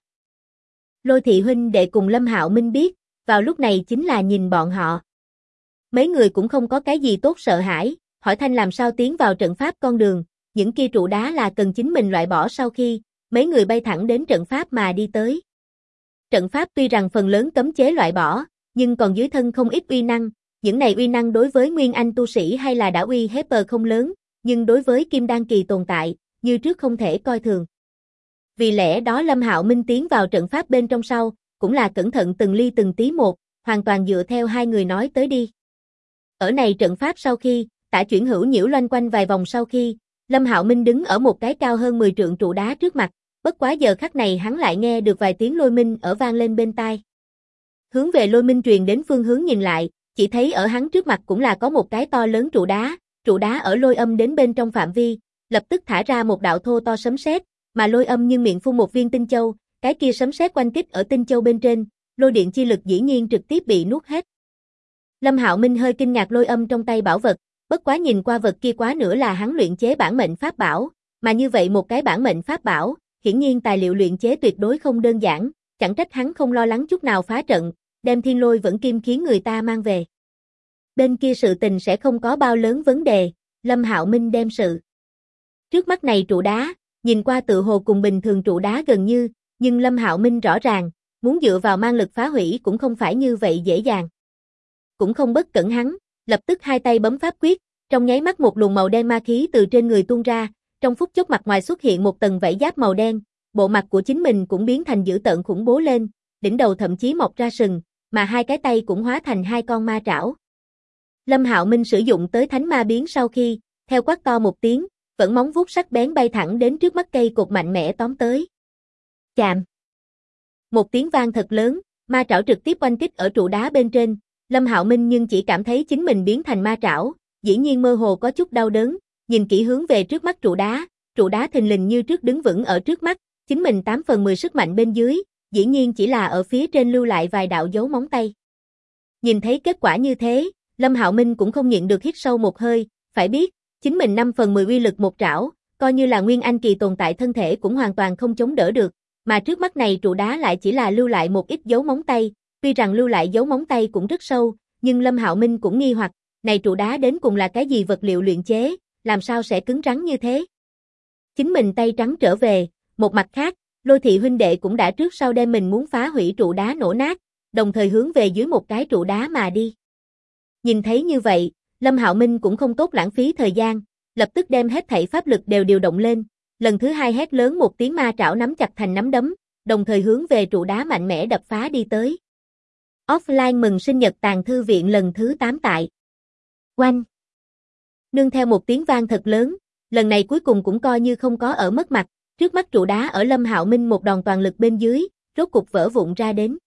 Lôi Thị huynh đệ cùng Lâm Hạo Minh biết, vào lúc này chính là nhìn bọn họ. Mấy người cũng không có cái gì tốt sợ hãi, hỏi thanh làm sao tiến vào trận pháp con đường, những kia trụ đá là cần chính mình loại bỏ sau khi, mấy người bay thẳng đến trận pháp mà đi tới. Trận pháp tuy rằng phần lớn cấm chế loại bỏ, nhưng còn dưới thân không ít uy năng, những này uy năng đối với nguyên anh tu sĩ hay là đã uy hiếp không lớn, nhưng đối với kim đan kỳ tồn tại, như trước không thể coi thường. Vì lẽ đó Lâm Hạo Minh tiến vào trận pháp bên trong sau, cũng là cẩn thận từng ly từng tí một, hoàn toàn dựa theo hai người nói tới đi. Ở này trận pháp sau khi, tả chuyển hữu nhiễu loanh quanh vài vòng sau khi, Lâm Hạo Minh đứng ở một cái cao hơn 10 trượng trụ đá trước mặt, bất quá giờ khắc này hắn lại nghe được vài tiếng lôi minh ở vang lên bên tai. Hướng về lôi minh truyền đến phương hướng nhìn lại, chỉ thấy ở hắn trước mặt cũng là có một cái to lớn trụ đá ở lôi âm đến bên trong phạm vi, lập tức thả ra một đạo thô to sấm sét, mà lôi âm nhưng miệng phun một viên tinh châu, cái kia sấm sét quanh kích ở tinh châu bên trên, lôi điện chi lực dĩ nhiên trực tiếp bị nuốt hết. Lâm Hạo Minh hơi kinh ngạc lôi âm trong tay bảo vật, bất quá nhìn qua vật kia quá nữa là hắn luyện chế bản mệnh pháp bảo, mà như vậy một cái bản mệnh pháp bảo, hiển nhiên tài liệu luyện chế tuyệt đối không đơn giản, chẳng trách hắn không lo lắng chút nào phá trận, đem thiên lôi vẫn kim khiến người ta mang về. Bên kia sự tình sẽ không có bao lớn vấn đề, Lâm Hạo Minh đem sự. Trước mắt này trụ đá, nhìn qua tự hồ cùng bình thường trụ đá gần như, nhưng Lâm Hạo Minh rõ ràng, muốn dựa vào mang lực phá hủy cũng không phải như vậy dễ dàng. Cũng không bất cẩn hắn, lập tức hai tay bấm pháp quyết, trong nháy mắt một luồng màu đen ma khí từ trên người tuôn ra, trong phút chốc mặt ngoài xuất hiện một tầng vảy giáp màu đen, bộ mặt của chính mình cũng biến thành dữ tợn khủng bố lên, đỉnh đầu thậm chí mọc ra sừng, mà hai cái tay cũng hóa thành hai con ma trảo. Lâm Hạo Minh sử dụng tới thánh ma biến sau khi, theo quát to một tiếng, vẫn móng vuốt sắc bén bay thẳng đến trước mắt cây cột mạnh mẽ tóm tới. Chạm. Một tiếng vang thật lớn, ma trảo trực tiếp oanh kích ở trụ đá bên trên, Lâm Hạo Minh nhưng chỉ cảm thấy chính mình biến thành ma trảo, dĩ nhiên mơ hồ có chút đau đớn, nhìn kỹ hướng về trước mắt trụ đá thình lình như trước đứng vững ở trước mắt, chính mình 8/10 sức mạnh bên dưới, dĩ nhiên chỉ là ở phía trên lưu lại vài đạo dấu móng tay. Nhìn thấy kết quả như thế, Lâm Hạo Minh cũng không nhịn được hít sâu một hơi, phải biết, chính mình 5/10 uy lực một trảo, coi như là nguyên anh kỳ tồn tại thân thể cũng hoàn toàn không chống đỡ được, mà trước mắt này trụ đá lại chỉ là lưu lại một ít dấu móng tay, tuy rằng lưu lại dấu móng tay cũng rất sâu, nhưng Lâm Hạo Minh cũng nghi hoặc, này trụ đá đến cùng là cái gì vật liệu luyện chế, làm sao sẽ cứng rắn như thế. Chính mình tay trắng trở về, một mặt khác, Lôi Thị huynh đệ cũng đã trước sau đem mình muốn phá hủy trụ đá nổ nát, đồng thời hướng về dưới một cái trụ đá mà đi. Nhìn thấy như vậy, Lâm Hạo Minh cũng không tốt lãng phí thời gian, lập tức đem hết thảy pháp lực đều điều động lên, lần thứ hai hét lớn một tiếng ma trảo nắm chặt thành nắm đấm, đồng thời hướng về trụ đá mạnh mẽ đập phá đi tới. Offline mừng sinh nhật tàng thư viện lần thứ 8 tại. Oanh! Nương theo một tiếng vang thật lớn, lần này cuối cùng cũng coi như không có ở mất mặt, trước mắt trụ đá ở Lâm Hạo Minh một đòn toàn lực bên dưới, rốt cục vỡ vụn ra đến.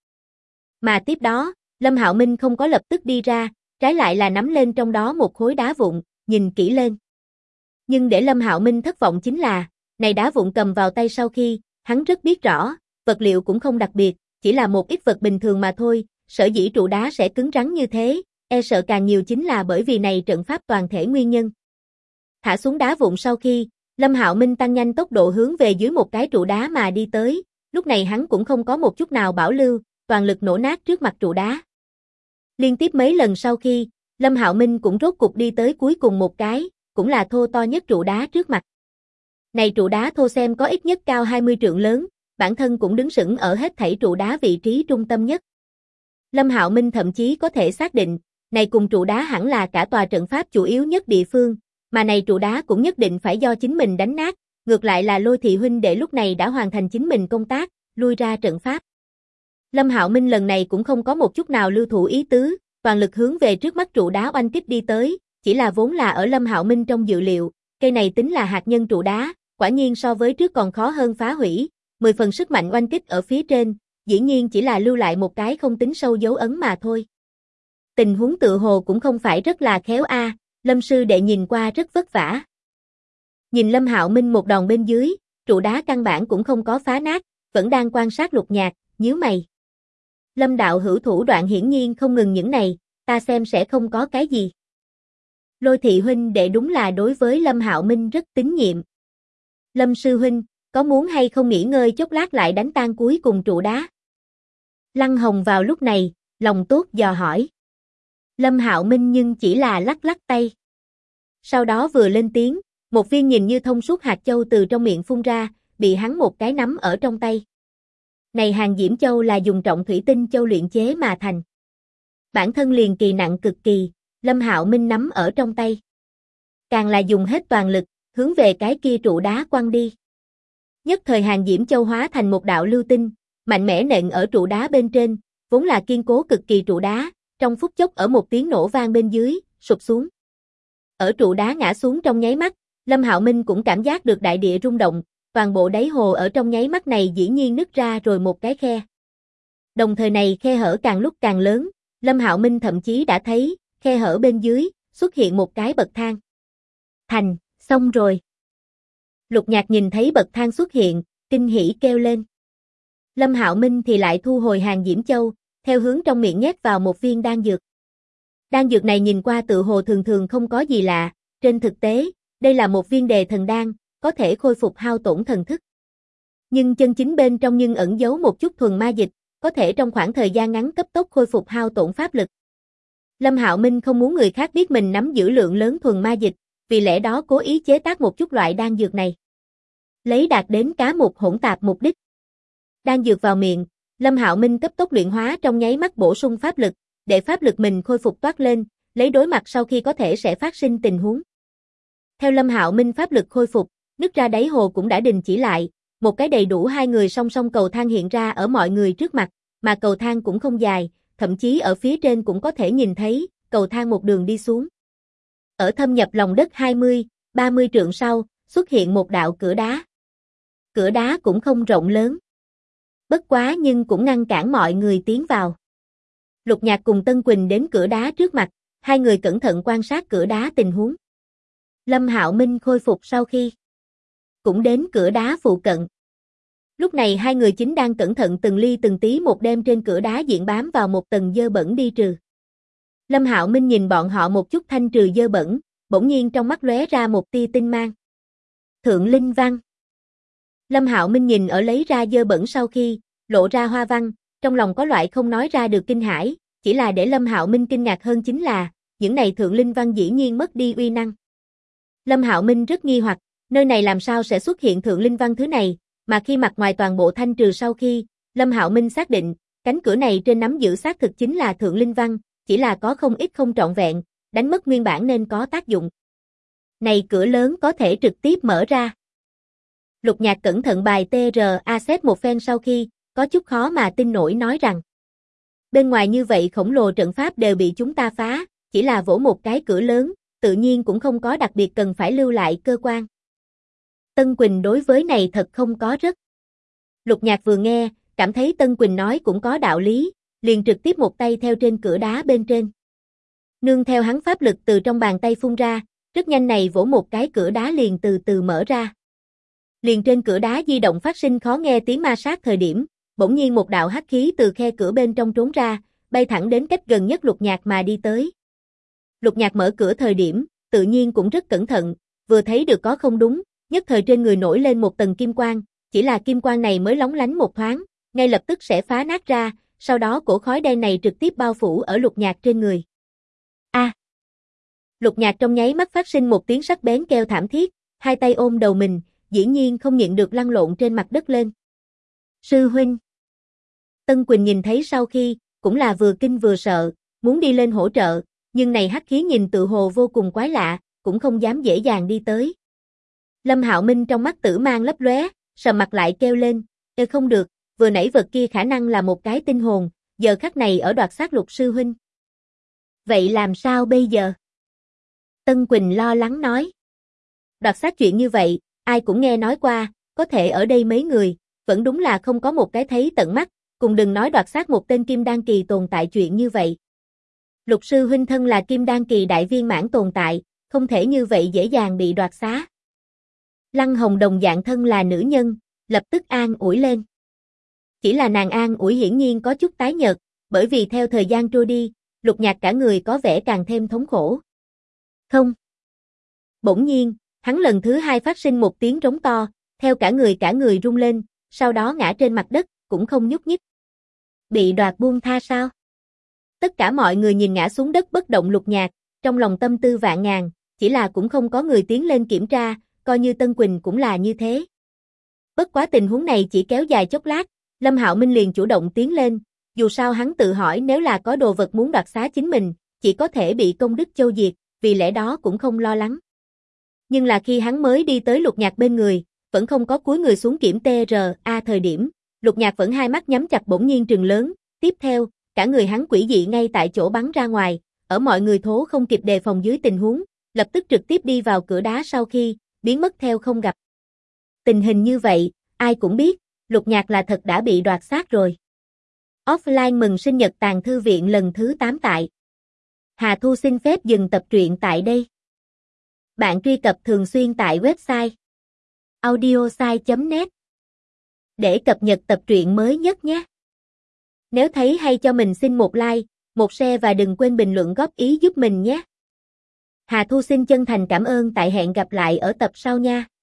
Mà tiếp đó, Lâm Hạo Minh không có lập tức đi ra, trái lại là nắm lên trong đó một khối đá vụn, nhìn kỹ lên. Nhưng để Lâm Hạo Minh thất vọng chính là, này đá vụn cầm vào tay sau khi, hắn rất biết rõ, vật liệu cũng không đặc biệt, chỉ là một ít vật bình thường mà thôi, sở dĩ trụ đá sẽ cứng rắn như thế, e sợ càng nhiều chính là bởi vì này trận pháp toàn thể nguyên nhân. Thả xuống đá vụn sau khi, Lâm Hạo Minh tăng nhanh tốc độ hướng về dưới một cái trụ đá mà đi tới, lúc này hắn cũng không có một chút nào bảo lưu, toàn lực nổ nát trước mặt trụ đá. Liên tiếp mấy lần sau khi, Lâm Hạo Minh cũng rốt cục đi tới cuối cùng một cái, cũng là thô to nhất trụ đá trước mặt. Này trụ đá thô xem có ít nhất cao 20 trượng lớn, bản thân cũng đứng sững ở hết thảy trụ đá vị trí trung tâm nhất. Lâm Hạo Minh thậm chí có thể xác định, này cùng trụ đá hẳn là cả tòa trận pháp chủ yếu nhất địa phương, mà này trụ đá cũng nhất định phải do chính mình đánh nát, ngược lại là Lôi Thị huynh đệ lúc này đã hoàn thành chính mình công tác, lui ra trận pháp. Lâm Hạo Minh lần này cũng không có một chút nào lưu thủ ý tứ, toàn lực hướng về trước mắt trụ đá oanh kích đi tới, chỉ là vốn là ở Lâm Hạo Minh trong dự liệu, cây này tính là hạt nhân trụ đá, quả nhiên so với trước còn khó hơn phá hủy, 10 phần sức mạnh oanh kích ở phía trên, dĩ nhiên chỉ là lưu lại một cái không tính sâu dấu ấn mà thôi. Tình huống tự hồ cũng không phải rất là khéo a, Lâm sư đệ nhìn qua rất vất vả. Nhìn Lâm Hạo Minh một đòn bên dưới, trụ đá căn bản cũng không có phá nát, vẫn đang quan sát Lục Nhạc, nhíu mày. Lâm đạo hữu thủ đoạn hiển nhiên không ngừng những này, ta xem sẽ không có cái gì. Lôi thị huynh đệ đúng là đối với Lâm Hạo Minh rất tín nhiệm. Lâm sư huynh, có muốn hay không nghỉ ngơi chốc lát lại đánh tan cuối cùng trụ đá? Lăng Hồng vào lúc này, lòng tốt dò hỏi. Lâm Hạo Minh nhưng chỉ là lắc lắc tay. Sau đó vừa lên tiếng, một viên nhìn như thông suốt hạt châu từ trong miệng phun ra, bị hắn một cái nắm ở trong tay. Này hàng diễm châu là dùng trọng thủy tinh châu luyện chế mà thành. Bản thân liền kỳ nặng cực kỳ, Lâm Hạo Minh nắm ở trong tay. Càng là dùng hết toàn lực, hướng về cái kia trụ đá quăng đi. Nhất thời hàng diễm châu hóa thành một đạo lưu tinh, mạnh mẽ nện ở trụ đá bên trên, vốn là kiên cố cực kỳ trụ đá, trong phút chốc ở một tiếng nổ vang bên dưới, sụp xuống. Ở trụ đá ngã xuống trong nháy mắt, Lâm Hạo Minh cũng cảm giác được đại địa rung động, toàn bộ đáy hồ ở trong nháy mắt này dĩ nhiên nứt ra rồi một cái khe. Đồng thời này khe hở càng lúc càng lớn, Lâm Hạo Minh thậm chí đã thấy, khe hở bên dưới, xuất hiện một cái bậc thang. Thành, xong rồi. Lục Nhạc nhìn thấy bậc thang xuất hiện, kinh hỉ kêu lên. Lâm Hạo Minh thì lại thu hồi hàng diễm châu, theo hướng trong miệng nhét vào một viên đan dược. Đan dược này nhìn qua tự hồ thường thường không có gì lạ, trên thực tế, đây là một viên đề thần đan, có thể khôi phục hao tổn thần thức. Nhưng chân chính bên trong nhưng ẩn giấu một chút thuần ma dịch, có thể trong khoảng thời gian ngắn cấp tốc khôi phục hao tổn pháp lực. Lâm Hạo Minh không muốn người khác biết mình nắm giữ lượng lớn thuần ma dịch, vì lẽ đó cố ý chế tác một chút loại đan dược này. Lấy đạt đến cá mục hỗn tạp mục đích. Đan dược vào miệng, Lâm Hạo Minh cấp tốc luyện hóa trong nháy mắt bổ sung pháp lực, để pháp lực mình khôi phục toát lên, lấy đối mặt sau khi có thể sẽ phát sinh tình huống. Theo Lâm Hạo Minh pháp lực khôi phục, nứt ra đáy hồ cũng đã đình chỉ lại, một cái đầy đủ hai người song song cầu thang hiện ra ở mọi người trước mặt, mà cầu thang cũng không dài, thậm chí ở phía trên cũng có thể nhìn thấy, cầu thang một đường đi xuống. Ở thâm nhập lòng đất 20, 30 trượng sau, xuất hiện một đạo cửa đá. Cửa đá cũng không rộng lớn. Bất quá nhưng cũng ngăn cản mọi người tiến vào. Lục Nhạc cùng Tân Quỳnh đến cửa đá trước mặt, hai người cẩn thận quan sát cửa đá tình huống. Lâm Hạo Minh khôi phục sau khi cũng đến cửa đá phụ cận. Lúc này hai người chính đang cẩn thận từng ly từng tí một đem trên cửa đá diện bám vào một tầng dơ bẩn đi trừ. Lâm Hạo Minh nhìn bọn họ một chút thanh trừ dơ bẩn, bỗng nhiên trong mắt lóe ra một tia tinh mang. Thượng linh văn. Lâm Hạo Minh nhìn ở lấy ra dơ bẩn sau khi lộ ra hoa văn, trong lòng có loại không nói ra được kinh hãi, chỉ là để Lâm Hạo Minh kinh ngạc hơn chính là, những này thượng linh văn dĩ nhiên mất đi uy năng. Lâm Hạo Minh rất nghi hoặc, nơi này làm sao sẽ xuất hiện thượng linh văn thứ này, mà khi mặt ngoài toàn bộ thanh trừ sau khi, Lâm Hạo Minh xác định, cánh cửa này trên nắm giữ xác thực chính là thượng linh văn, chỉ là có không ít không trọn vẹn, đánh mất nguyên bản nên có tác dụng. Này cửa lớn có thể trực tiếp mở ra. Lục Nhạc cẩn thận bài TRA xét một phen sau khi, có chút khó mà tin nổi nói rằng. Bên ngoài như vậy khổng lồ trận pháp đều bị chúng ta phá, chỉ là vỗ một cái cửa lớn, tự nhiên cũng không có đặc biệt cần phải lưu lại cơ quan. Tân Quỳnh đối với này thật không có rất. Lục Nhạc vừa nghe, cảm thấy Tân Quỳnh nói cũng có đạo lý, liền trực tiếp một tay theo trên cửa đá bên trên. Nương theo hắn pháp lực từ trong bàn tay phun ra, rất nhanh này vỗ một cái cửa đá liền từ từ mở ra. Liền trên cửa đá di động phát sinh khó nghe tiếng ma sát thời điểm, bỗng nhiên một đạo hắc khí từ khe cửa bên trong trốn ra, bay thẳng đến cách gần nhất Lục Nhạc mà đi tới. Lục Nhạc mở cửa thời điểm, tự nhiên cũng rất cẩn thận, vừa thấy được có không đúng, nhất thời trên người nổi lên một tầng kim quang, chỉ là kim quang này mới lóng lánh một thoáng, ngay lập tức sẽ phá nát ra, sau đó cổ khói đen này trực tiếp bao phủ ở Lục Nhạc trên người. A! Lục Nhạc trong nháy mắt phát sinh một tiếng sắc bén kêu thảm thiết, hai tay ôm đầu mình, dĩ nhiên không nhịn được lăn lộn trên mặt đất lên. Sư huynh! Tân Quỳnh nhìn thấy sau khi, cũng là vừa kinh vừa sợ, muốn đi lên hỗ trợ, nhưng này hắc khí nhìn tự hồ vô cùng quái lạ, cũng không dám dễ dàng đi tới. Lâm Hạo Minh trong mắt tử mang lấp lóe, sầm mặt lại kêu lên, không được, vừa nãy vật kia khả năng là một cái tinh hồn, giờ khắc này ở đoạt xác Lục sư huynh. Vậy làm sao bây giờ? Tân Quỳnh lo lắng nói. Đoạt xác chuyện như vậy, ai cũng nghe nói qua, có thể ở đây mấy người, vẫn đúng là không có một cái thấy tận mắt, cùng đừng nói đoạt xác một tên kim đan kỳ tồn tại chuyện như vậy. Lục sư huynh thân là kim đan kỳ đại viên mãn tồn tại, không thể như vậy dễ dàng bị đoạt xá. Lăng Hồng đồng dạng thân là nữ nhân, lập tức an ủi lên. Chỉ là nàng an ủi hiển nhiên có chút tái nhợt, bởi vì theo thời gian trôi đi, Lục Nhạc cả người có vẻ càng thêm thống khổ. Không. Bỗng nhiên, hắn lần thứ hai phát sinh một tiếng rống to, theo cả người rung lên, sau đó ngã trên mặt đất, cũng không nhúc nhích. Bị đoạt buông tha sao? Tất cả mọi người nhìn ngã xuống đất bất động Lục Nhạc, trong lòng tâm tư vạn ngàn, chỉ là cũng không có người tiến lên kiểm tra, coi như Tân Quỳnh cũng là như thế. Bất quá tình huống này chỉ kéo dài chốc lát, Lâm Hạo Minh liền chủ động tiến lên, dù sao hắn tự hỏi nếu là có đồ vật muốn đoạt xá chính mình, chỉ có thể bị công đức châu diệt, vì lẽ đó cũng không lo lắng. Nhưng là khi hắn mới đi tới Lục Nhạc bên người, vẫn không có cúi người xuống kiểm TRA thời điểm, Lục Nhạc vẫn hai mắt nhắm chặt bỗng nhiên trừng lớn, tiếp theo, cả người hắn quỷ dị ngay tại chỗ bắn ra ngoài, ở mọi người thố không kịp đề phòng dưới tình huống, lập tức trực tiếp đi vào cửa đá sau khi, biến mất theo không gặp. Tình hình như vậy, ai cũng biết, Lục Nhạc là thật đã bị đoạt xác rồi. Offline mừng sinh nhật Tàng Thư Viện lần thứ 8 tại. Hà Thu xin phép dừng tập truyện tại đây. Bạn truy cập thường xuyên tại website audiosai.net để cập nhật tập truyện mới nhất nhé. Nếu thấy hay cho mình xin một like, một share và đừng quên bình luận góp ý giúp mình nhé. Hà Thu xin chân thành cảm ơn, tại hẹn gặp lại ở tập sau nha.